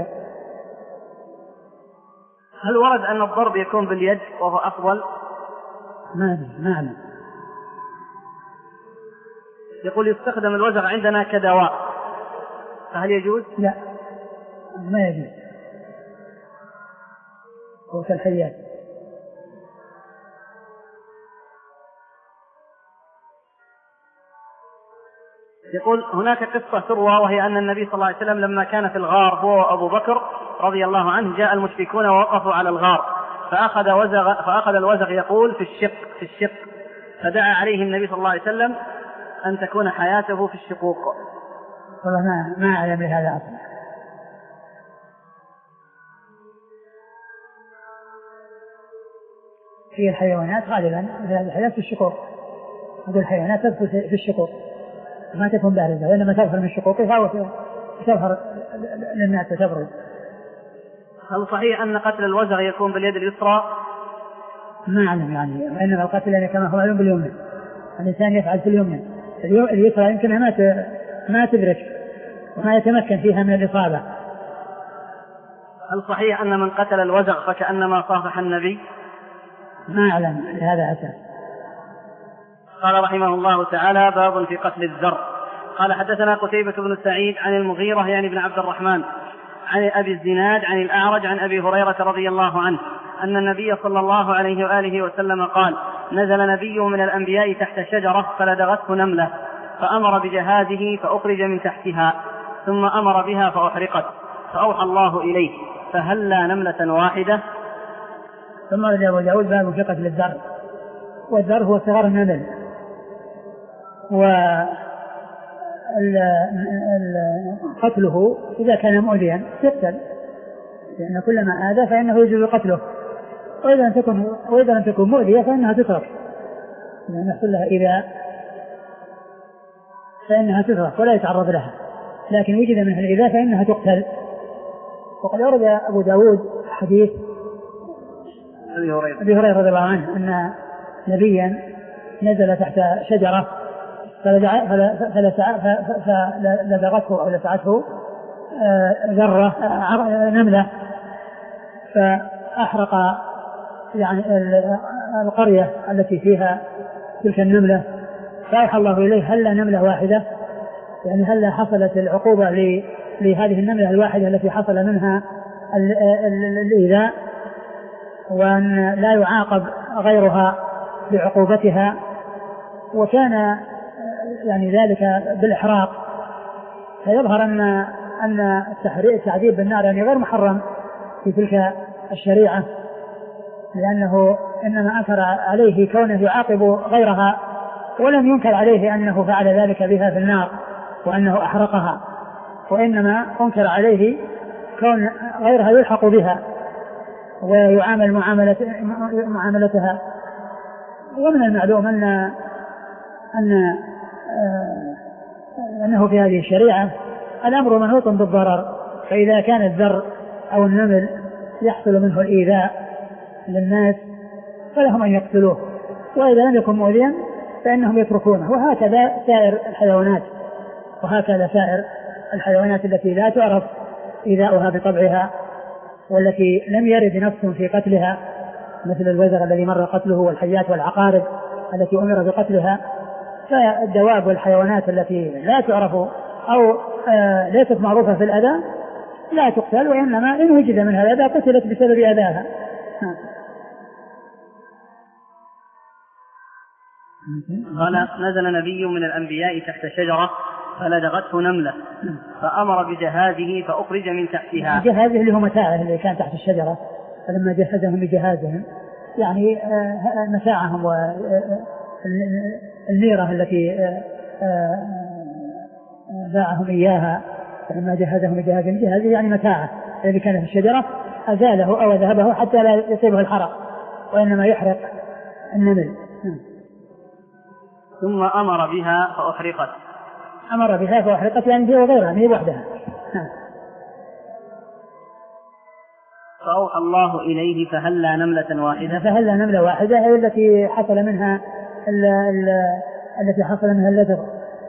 هل ورد أن الضرب يكون باليد وهو أفضل؟ ما أدري ما أعلم. يقول يستخدم الوزغ عندنا كدواء، فهل يجوز؟ لا ما يجوز، هو كالحيات. يقول هناك قصة تروى وهي أن النبي صلى الله عليه وسلم لما كان في الغار هو وأبو بكر رضي الله عنه جاء المشركون ووقفوا على الغار فأخذ, وزغ فأخذ الوزغ يقول في الشق في الشق فدعا عليه النبي صلى الله عليه وسلم أن تكون حياته في الشقوق. والله ما ما أعلم بهذا أصلا. في الحيوانات غالبا الحياة في الشقوق، يقول الحيوانات تدخل في الشقوق ما تكون بارزة، وإنما تظهر من شقوقها وتظهر للناس تبرز. هل صحيح أن قتل الوزغ يكون باليد اليسرى؟ ما أعلم يعني، وإنما القتل يعني كما هو معلوم باليمنى، الإنسان يفعل في اليمنى، اليسرى يمكنها ما ما تدرك وما يتمكن فيها من الإصابة. هل صحيح أن من قتل الوزغ فكأنما صافح النبي؟ ما أعلم لهذا أساس. قال رحمه الله تعالى باب في قتل الذر. قال حدثنا قتيبة بن سعيد عن المغيرة يعني بن عبد الرحمن عن أبي الزناد عن الأعرج عن أبي هريرة رضي الله عنه أن النبي صلى الله عليه وآله وسلم قال نزل نبي من الأنبياء تحت شجرة فلدغته نملة فأمر بجهازه فأخرج من تحتها ثم أمر بها فأحرقت فأوحى الله إليه فهلا نملة واحدة. ثم رد أبو داود باب في قتل الذر، والذر هو صغار النمل، وقتله إذا كان مؤذيا يقتل، لأن كلما آذى فإنه يجوز قتله، وإذا لم تكن وإذا لم تكن مؤذية فإنها تترك، لأن يحصل لها إيذاء فإنها تترك ولا يتعرض لها، لكن وجد منها الإيذاء فإنها تقتل. وقد أورد أبو داود حديث أبي هريرة رضي الله عنه أن نبيا نزل تحت شجرة فلدغته أو لسعته ذرة نملة فأحرق يعني القرية التي فيها تلك النملة، فأوحى الله إليه هلا نملة واحدة، يعني هلا حصلت العقوبة لهذه النملة الواحدة التي حصل منها الإيذاء، وأن لا يعاقب غيرها بعقوبتها. وكان يعني ذلك بالإحراق، فيظهر أن أن التعذيب بالنار يعني غير محرم في تلك الشريعة، لأنه إنما أنكر عليه كونه يعاقب غيرها، ولم ينكر عليه أنه فعل ذلك بها في النار وأنه أحرقها، وإنما أنكر عليه كون غيرها يلحق بها ويعامل معاملة معاملتها. ومن المعلوم أن أن أنه في هذه الشريعة الأمر منوط بالضرر، فإذا كان الذر أو النمل يحصل منه الإيذاء للناس فلهم أن يقتلوه، وإذا لم يكن مؤذيا فإنهم يتركونه. وهكذا سائر الحيوانات وهكذا سائر الحيوانات التي لا تعرف إيذاؤها بطبعها والتي لم يرد نص في قتلها، مثل الوزغ الذي مر قتله والحيات والعقارب التي أمر بقتلها. فالدواب والحيوانات التي لا تعرف أو آه ليست معروفة في الأذى لا تقتل، وإنما إن وجد منها الأذى قتلت بسبب أذاها. قال نزل نبي من الأنبياء تحت شجرة فلدغته نملة فأمر بجهازه فأخرج من تحتها. جهازه اللي هو متاعه اللي كان تحت الشجرة، فلما جهزهم بجهازهم يعني متاعهم والنيرة التي باعهم إياها، فلما جهزهم بجهازهم جهازه يعني متاعه الذي كان في الشجرة أزاله أو ذهبه حتى لا يصيبه الحرق وإنما يحرق النمل. ثم أمر بها فأحرقت. أمر بها فأحرقت يعني هي وغيرها هي وحدها. فأوحى الله إليه فهلا نملة واحدة. فهلا نملة واحدة هي التي حصل منها ال ال التي حصل منها اللدغ.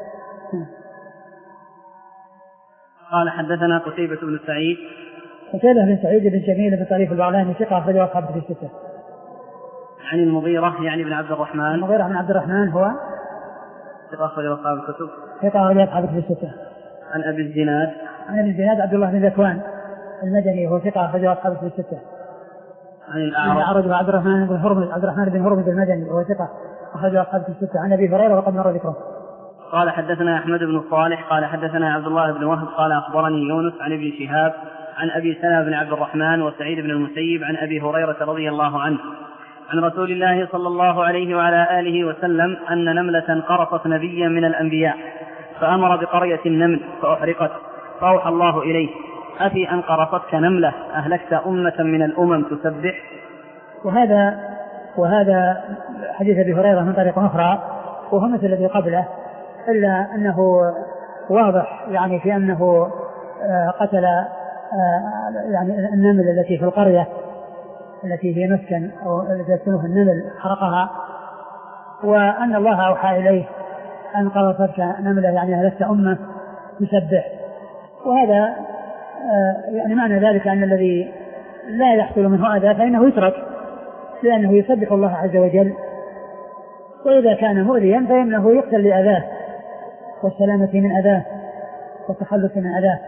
قال حدثنا قتيبة بن سعيد. قتيبة بن سعيد بن جميل بن طريف البغلاني ثقة أخرجه أصحاب في الستة. عن المغيرة يعني بن عبد الرحمن. المغيرة بن عبد الرحمن هو ثقة أخرجه أصحاب الكتب. ثقة أخرجه أصحاب في الستة. عن أبي الزناد. عن أبي الزناد عبد الله بن ذكوان المدني وهو ثقة أخرجه أصحاب في الستة. عن الأعرج عبد الرحمن بن هرمز عبد الرحمن بن هرمز المدني وهو ثقة أخرجه أصحاب في الستة. عن أبي هريرة وقد مر ذكره. قال حدثنا أحمد بن صالح قال حدثنا عبد الله بن وهب قال أخبرني يونس عن ابن شهاب عن أبي سلمة بن عبد الرحمن وسعيد بن المسيب عن أبي هريرة رضي الله عنه عن رسول الله صلى الله عليه وعلى آله وسلم أن نملة قرصت نبيا من الأنبياء فأمر بقرية النمل فأحرقت فأوحى الله إليه أفي أن قرصتك نملة أهلكت أمة من الأمم تسبح. وهذا وهذا حديث أبي هريرة من طريق أخرى وهو مثل الذي قبله إلا أنه واضح يعني في أنه قتل يعني النمل التي في القرية التي هي مسكن أو التي يسكنها النمل حرقها وأن الله أوحى إليه أن قرصتك نملة يعني أهلكت أمة تسبح. وهذا يعني معنى ذلك أن الذي لا يحصل منه أذى فإنه يترك لأنه يسبح الله عز وجل وإذا كان مؤذيا فإنه يقتل لأذاه والسلامة من أذاه والتخلص من أذاه.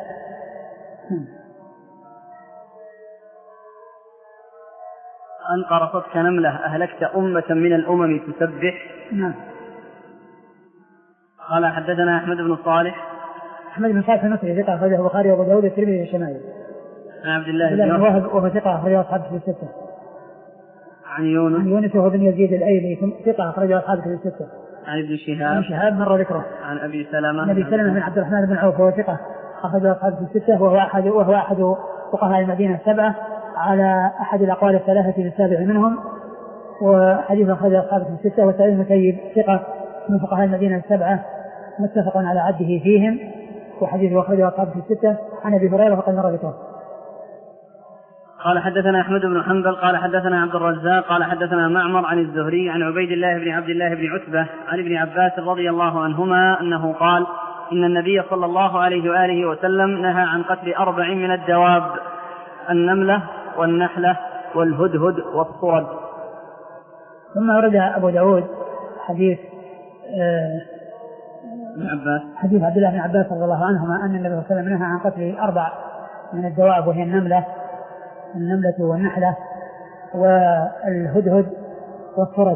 أن قرصتك نملة أهلكت أمة من الأمم تسبح. نعم. قال حدثنا أحمد بن صالح. أحمد بن صالح المصري ثقة أخرجه البخاري وأبو داود والترمذي والشمائل. عن عبد الله بن وهب وهو ثقة أخرجه أصحاب في الستة. عن يونس. عن يونس وهو بن يزيد الأيلي ثقة أخرجه أصحاب في الستة. عن ابن شهاب. عن شهاب مر ذكره. عن أبي سلمة. عن أبي سلمة بن عبد الرحمن بن عوف وهو ثقة أخرجه أصحاب في الستة وهو أحد وهو أحد فقهاء المدينة السبعة على أحد الأقوال الثلاثة للسابع منهم. وحديث أخرجه أصحاب في الستة وسعيد بن المسيب ثقة من فقهاء المدينة السبعة متفق على عده فيهم وحديث أخرجه أصحاب في الستة. عن أبي هريرة وقد مر ذكره. قال حدثنا أحمد بن حنبل قال حدثنا عبد الرزاق قال حدثنا معمر عن الزهري عن عبيد الله بن عبد الله بن عتبة عن ابن عباس رضي الله عنهما أنه قال إن النبي صلى الله عليه وآله وسلم نهى عن قتل أربع من الدواب النملة والنحلة والهدهد والصرد. ثم ورد أبو داود حديث آه ابن عباس حديث عبد الله بن عباس رضي الله عنهما أن النبي صلى الله عليه وسلم نهى عن قتل أربع من الدواب وهي النملة النملة والنحلة والهدهد والصرد.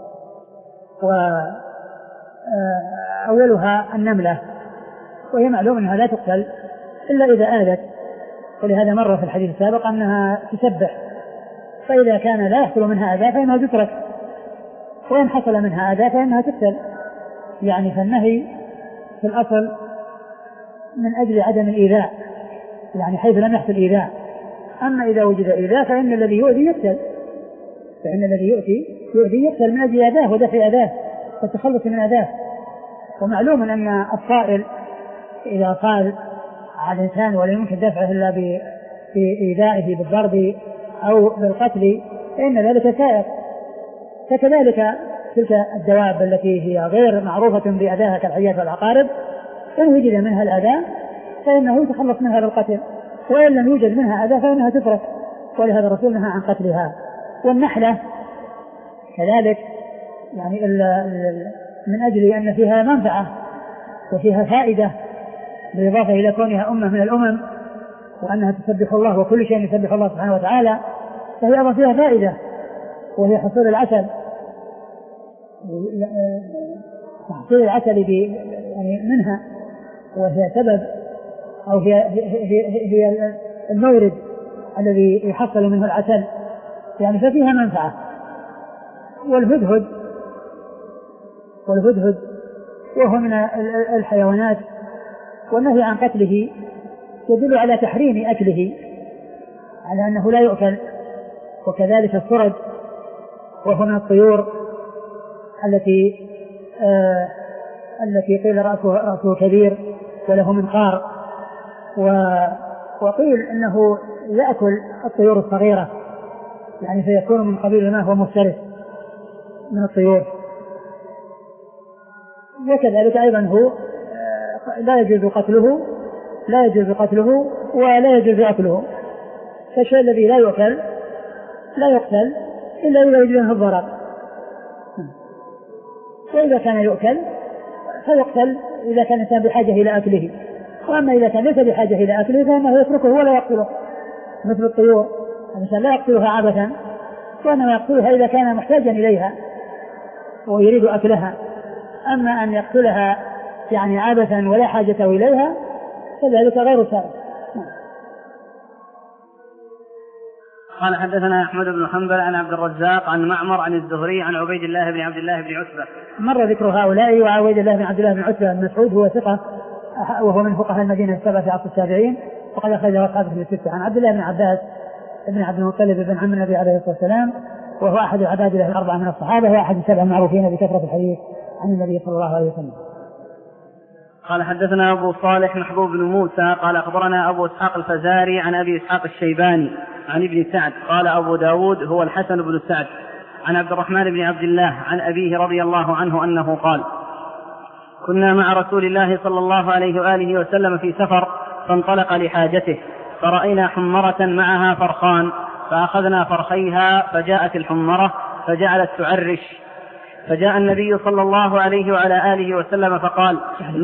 وأولها النملة وهي معلوم أنها لا تقتل إلا إذا آذت ولهذا مر في الحديث السابق أنها تسبح فإذا كان لا يحصل منها أذى فإنها تترك وإن حصل منها أذى فإنها تقتل يعني فالنهي في الأصل من أجل عدم الإيذاء يعني حيث لم يحصل إيذاء. أما إذا وجد إيذاء فإن الذي يؤذي يقتل فإن الذي يؤذي يؤذي يقتل من أجل أذاه ودفع أذاه والتخلص من أذاه. ومعلوم أن الصائل إذا صال على الإنسان ولا يمكن دفعه إلا بإيذائه بالضرب أو بالقتل فإن ذلك سائر. فكذلك تلك الدواب التي هي غير معروفة بأذاها كالحيات والعقارب إن وجد منها الأذى فإنه يتخلص منها بالقتل وإن لم يوجد منها أذى فإنها تترك ولهذا الرسول نهى عن قتلها. والنحلة كذلك يعني من أجل أن فيها منفعة وفيها فائدة بالإضافة إلى كونها أمة من الأمم وأنها تسبح الله وكل شيء يسبح الله سبحانه وتعالى فهي أيضا فيها فائدة وهي حصول العسل تحصيل العسل يعني منها وهي سبب أو هي, هي, هي المورد الذي يحصل منه العسل يعني ففيها منفعة. والهدهد والهدهد وهو من الحيوانات والنهي عن قتله يدل على تحريم أكله على أنه لا يؤكل. وكذلك الصرد وهو من الطيور التي آه التي قيل رأسه, رأسه كبير وله منقار، وقيل أنه يأكل الطيور الصغيرة، يعني فيكون من قبيل ما هو مفترس من الطيور. وكذلك أيضا هو لا يجوز قتله لا يجوز قتله ولا يجوز أكله، فالشيء الذي لا يؤكل لا يقتل إلا إذا وجد منه الضرر، وإذا كان يؤكل فيقتل إذا كان الإنسان بحاجة إلى أكله. وأما إذا كان ليس بحاجة إلى أكله فإنه يتركه ولا يقتله، مثل الطيور الإنسان لا يقتلها عبثا، وإنما يقتلها إذا كان محتاجا إليها ويريد أكلها. أما أن يقتلها يعني عبثا ولا حاجة إليها فذلك غير سائغ. قال حدثنا أحمد بن حنبل عن عبد الرزاق عن معمر عن الزهري عن عبيد الله بن عبد الله بن عتبة. مر ذكر هؤلاء. وعبيد الله بن عبد الله بن عتبة بن مسعود هو ثقة وهو من فقهاء المدينة السبعة في عصر التابعين، وقد أخرج أصحابه في الستة. عن عبد الله بن عباس بن عبد المطلب بن عم النبي عليه الصلاة والسلام، وهو أحد عباد الله الأربعة من الصحابة، وأحد السبعة المعروفين بكثرة الحديث عن النبي صلى الله عليه وسلم. قال حدثنا أبو صالح محبوب بن موسى قال أخبرنا أبو إسحاق الفزاري عن أبي إسحاق الشيباني عن ابن سعد قال أبو داود هو الحسن بن سعد عن عبد الرحمن بن عبد الله عن أبيه رضي الله عنه أنه قال: كنا مع رسول الله صلى الله عليه وآله وسلم في سفر فانطلق لحاجته، فرأينا حمرة معها فرخان، فأخذنا فرخيها، فجاءت الحمرة فجعلت تعرش، فجاء النبي صلى الله عليه وعلى آله وسلم فقال: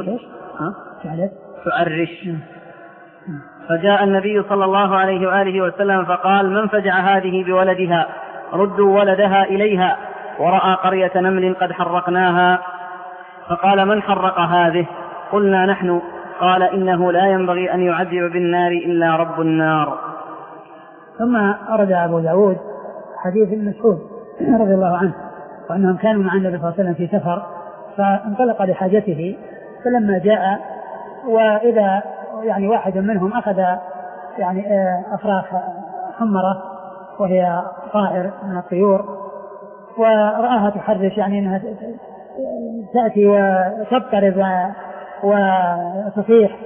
تعرش. فجاء النبي صلى الله عليه وآله وسلم فقال: من فجع هذه بولدها؟ ردوا ولدها إليها. ورأى قرية نمل قد حرقناها، فقال: من حرق هذه؟ قلنا: نحن. قال: إنه لا ينبغي أن يعذب بالنار إلا رب النار. ثم أرد أبو داود حديث ابن مسعود رضي الله عنه، وأنهم كانوا مع النبي صلى الله عليه وسلم في سفر، فانطلق لحاجته، فلما جاء وإذا يعني واحد منهم أخذ يعني أفراخ حمرة وهي طائر من الطيور، ورآها تحرش، يعني أنها تأتي وتضطرب وتصيح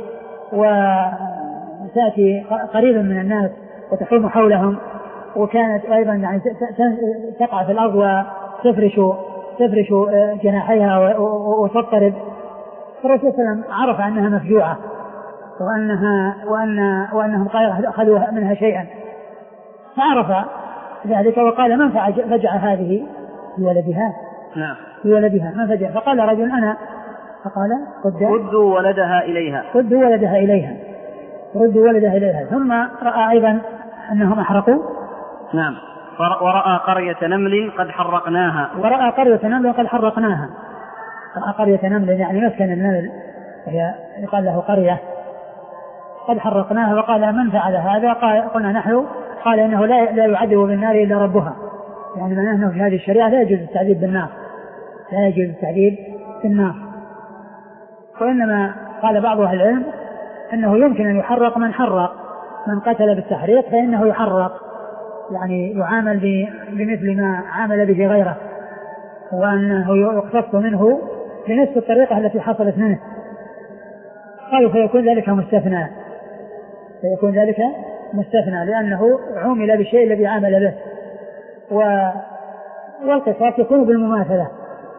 وتأتي قريبا من الناس وتحوم حولهم، وكانت أيضا يعني تقع في الأرض وتفرش تفرش جناحيها وتضطرب. فالرسول صلى الله عليه وسلم عرف أنها مفجوعة وأنها وأن وأنهم أخذوا منها شيئا، فعرف ذلك وقال: من فجع هذه بولدها؟ نعم، بولدها من فجع؟ فقال رجل: أنا. فقال: ردوا ولدها إليها ردوا ولدها إليها ردوا ولدها إليها. ثم رأى أيضا أنهم أحرقوا. نعم. ورأى قرية نمل قد حرقناها ورأى قرية نمل قد حرقناها رأى قرية نمل يعني مسكن النمل، وهي يقال له قرية، قد حرقناها. وقال: من فعل هذا؟ قال: قلنا: نحن. قال: إنه لا لا يعذب بالنار إلا ربها، يعني معناه أنه في هذه الشريعة لا يجوز التعذيب بالنار، لا يجوز التعذيب بالنار. وإنما قال بعض أهل العلم أنه يمكن أن يحرق من حرق، من قتل بالتحريق فإنه يحرق، يعني يعامل بمثل ما عامل به غيره، وأنه يقتص منه بنفس الطريقة التي حصلت منه. قالوا: فيكون ذلك مستثنى فيكون ذلك مستثنى لأنه عامل بالشيء الذي عامل به، و... والقصاص يكون بالمماثلة.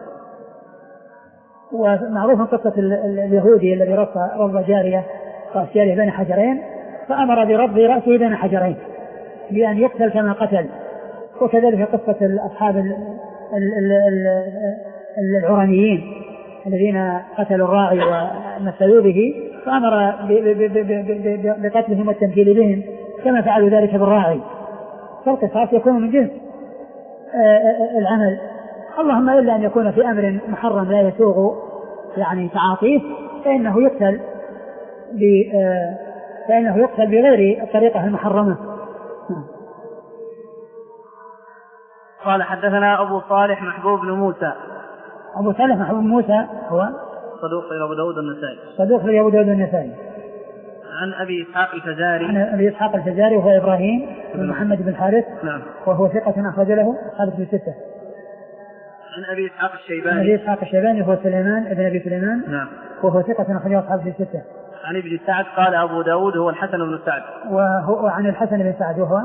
ومعروف قصة اليهودي الذي رض جارية رأسه بين حجرين، فأمر برض رأسه بين حجرين بأن يقتل كما قتل. وكذلك قصة أصحاب العرانيين الذين قتلوا الراعي ومثلوا به، فأمر بقتلهم والتمثيل بهم كما فعلوا ذلك بالراعي. فالقصاص يكون من جنس العمل، اللهم إلا أن يكون في أمر محرم لا يسوغ يعني تعاطيه، فإنه يقتل فإنه يقتل بغير الطريقة المحرمة. قال: حدثنا أبو صالح محبوب بن موسى. أبو صالح محبوب بن موسى هو صدوق في أبو داود النسائي صدوق في أبو داود النسائي عن أبي إسحاق الفزاري. عن أبي إسحاق الفزاري وهو إبراهيم بن محمد بن الحارث. نعم. وهو ثقة أخرج له أصحاب الكتب الستة. عن أبي إسحاق الشيباني. عن أبي إسحاق الشيباني وهو سليمان ابن أبي سليمان. نعم. وهو ثقة أخرج له أصحاب الكتب الستة. عن ابن سعد قال أبو داود هو الحسن بن سعد. وهو عن الحسن بن سعد وهو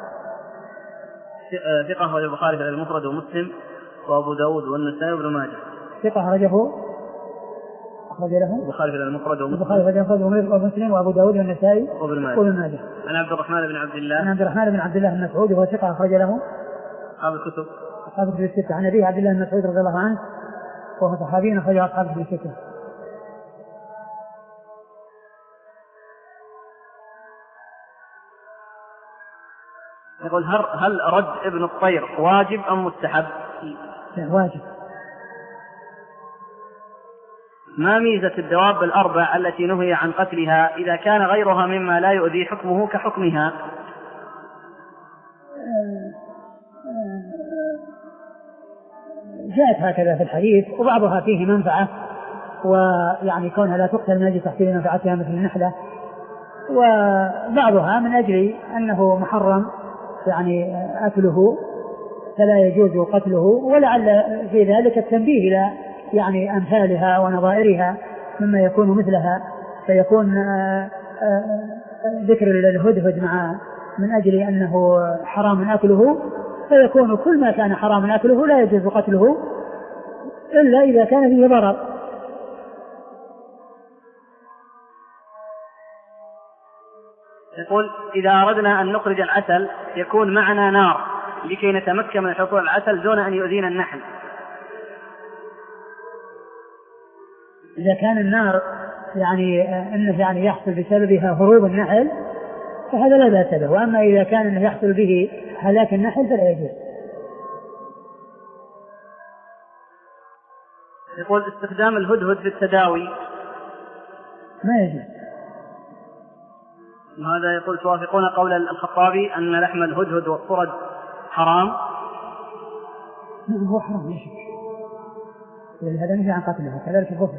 ثقة أخرج البخاري في المفرد ومسلم وأبو داود والنسائي وابن ماجه. ثقة أخرجه أخرج له البخاري في المفرد ومسلم. البخاري في المفرد ومسلم وأبو داود والنسائي وابن ماجه. عن عبد الرحمن بن عبد الله. عن عبد الرحمن بن عبد الله بن مسعود وهو ثقة أخرج له أصحاب الكتب. أصحاب الكتب الستة. عن أبيه عبد الله بن مسعود رضي الله عنه وهو صحابي أخرج أصحاب الكتب الستة. يقول هل رد ابن الطير واجب أم مستحب؟ لا واجب. ما ميزة الدواب الأربع التي نهي عن قتلها إذا كان غيرها مما لا يؤذي حكمه كحكمها؟ جاءت هكذا في الحديث وبعضها فيه منفعة ويعني كونها لا تقتل من أجل تحصيل منفعتها مثل النحلة وبعضها من أجل أنه محرم يعني أكله فلا يجوز قتله ولعل في ذلك التنبيه إلى يعني أمثالها ونظائرها مما يكون مثلها فيكون ذكر الهدهد مع من أجل أنه حرام أكله فيكون كل ما كان حرام أكله لا يجوز قتله إلا إذا كان فيه ضرر. يقول إذا أردنا أن نخرج العسل يكون معنا نار لكي نتمكن من حصول العسل دون أن يؤذينا النحل. إذا كان النار يعني أنه يعني يحصل بسببها هروب النحل فهذا لا بأس به، وأما إذا كان أنه يحصل به هلاك النحل فلا يجوز. يقول استخدام الهدهد في التداوي ما يجوز. هذا يقول توافقون قول الخطابي أن لحم الهدهد والصرد حرام؟ نعم هو حرام يا شيخ، هذا نهي عن قتله كذلك الضفدع.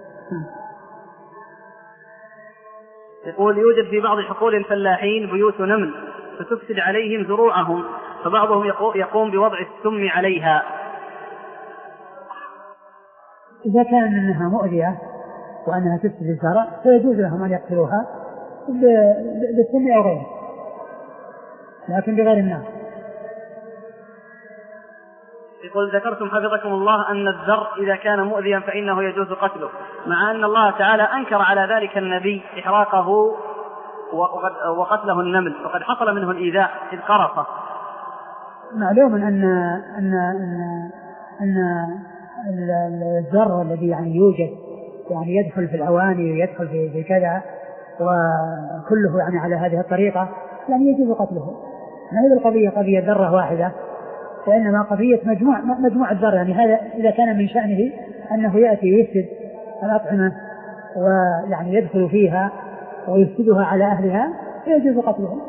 يقول يوجد في بعض حقول الفلاحين بيوت نمل فتفسد عليهم زروعهم فبعضهم يقوم بوضع السم عليها. إذا كان أنها مؤذية وأنها تفسد الزرع فيجوز لهم أن يقتلوها بالسم أو غيره لكن بغير النار. يقول ذكرتم حفظكم الله أن الذر إذا كان مؤذيا فإنه يجوز قتله مع أن الله تعالى أنكر على ذلك النبي إحراقه وقتله النمل وقد حصل منه الإيذاء إذ قرصه. معلوم أن أن أن أن الذر الذي يعني يوجد يعني يدخل في الأواني ويدخل في كذا وكله يعني على هذه الطريقة يعني يجوز قتله. ما هي القضية قضية ذرة واحدة وإنما قضية مجموع مجموعة ذر. يعني هذا إذا كان من شأنه أنه يأتي ويفسد الأطعمة ويعني يدخل فيها ويفسدها على أهلها يجوز قتله.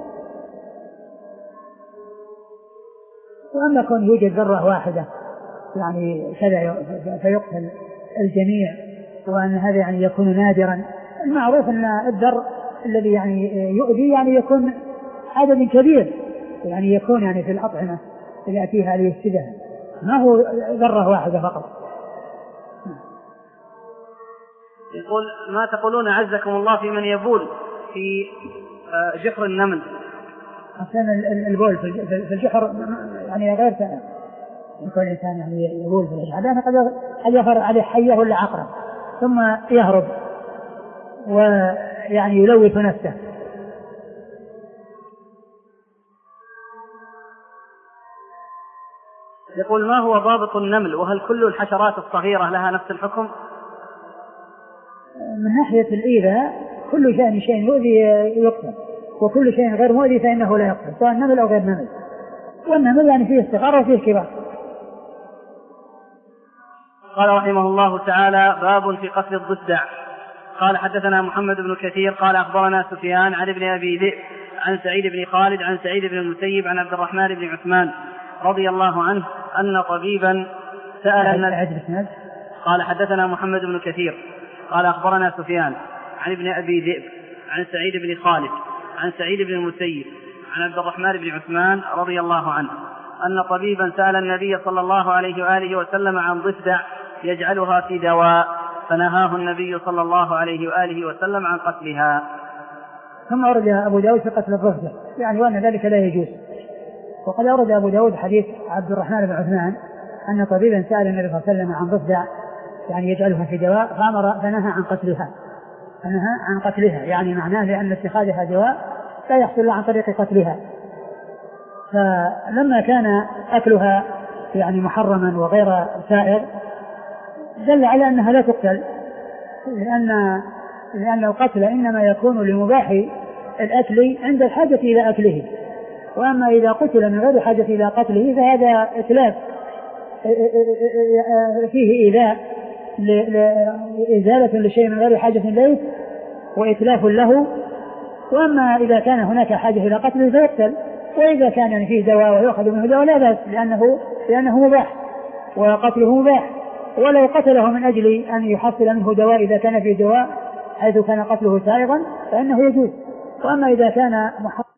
وأما كون يوجد ذرة واحدة يعني كذا فيقتل الجميع وأن هذا يعني يكون نادرا. المعروف أن الذر الذي يعني يؤذي يعني يكون عدد كبير يعني يكون يعني في الأطعمة يأتيها ليفسدها ما هو ذرة واحدة فقط. يقول ما تقولون عزكم الله في من يبول في جحر النمل؟ عشان البول في الجحر يعني غير سائغ. يكون الإنسان يعني يبول في الجحر قد يظهر عليه حية ولا عقرب ثم يهرب ويعني يلوث نفسه. يقول ما هو ضابط النمل وهل كل الحشرات الصغيرة لها نفس الحكم؟ من ناحية الإيذاء كل شيء شيء يؤذي يقتل وكل شيء غير مؤذي فإنه لا يقتل سواء نمل أو غير نمل. والنمل يعني فيه صغار وفيه كبار. قال رحمه الله تعالى باب في قتل الضفدع. قال حدثنا محمد بن كثير قال أخبرنا سفيان عن ابن أبي ذئب عن سعيد بن خالد عن سعيد بن المسيب عن عبد الرحمن بن عثمان رضي الله عنه أن طبيبا سأل النبي. قال حدثنا محمد بن كثير قال أخبرنا سفيان عن ابن أبي ذئب عن سعيد بن خالد عن سعيد بن المسيب عن عبد الرحمن بن عثمان رضي الله عنه أن طبيبا سأل النبي صلى الله عليه وآله وسلم عن ضفدع يجعلها في دواء فنهاه النبي صلى الله عليه وآله وسلم عن قتلها. ثم أورد أبو داود في قتل الضفدع يعني وأن ذلك لا يجوز. وقد أورد أبو داود حديث عبد الرحمن بن عثمان أن طبيبا سأل النبي صلى الله عليه وسلم عن ضفدع يعني يجعلها في دواء فأمر فنهى عن قتلها فنهى عن قتلها يعني معناه لأن اتخاذها دواء لا يحصل عن طريق قتلها. فلما كان أكلها يعني محرما وغير سائر دل على أنها لا تقتل لأن لأن القتل إنما يكون لمباح الأكل عند الحاجة إلى أكله، وأما إذا قتل من غير حاجة إلى قتله فهذا إتلاف فيه إيذاء إزالة لشيء من غير حاجة إليه وإتلاف له. وأما إذا كان هناك حاجة إلى قتله فيقتل، وإذا كان يعني فيه دواء ويأخذ منه دواء لا بأس لأنه لأنه مباح وقتله مباح. ولو قتله من أجل أن يحصل منه دواء إذا كان فيه دواء حيث كان قتله سائغا فإنه يجوز. وأما إذا كان محرم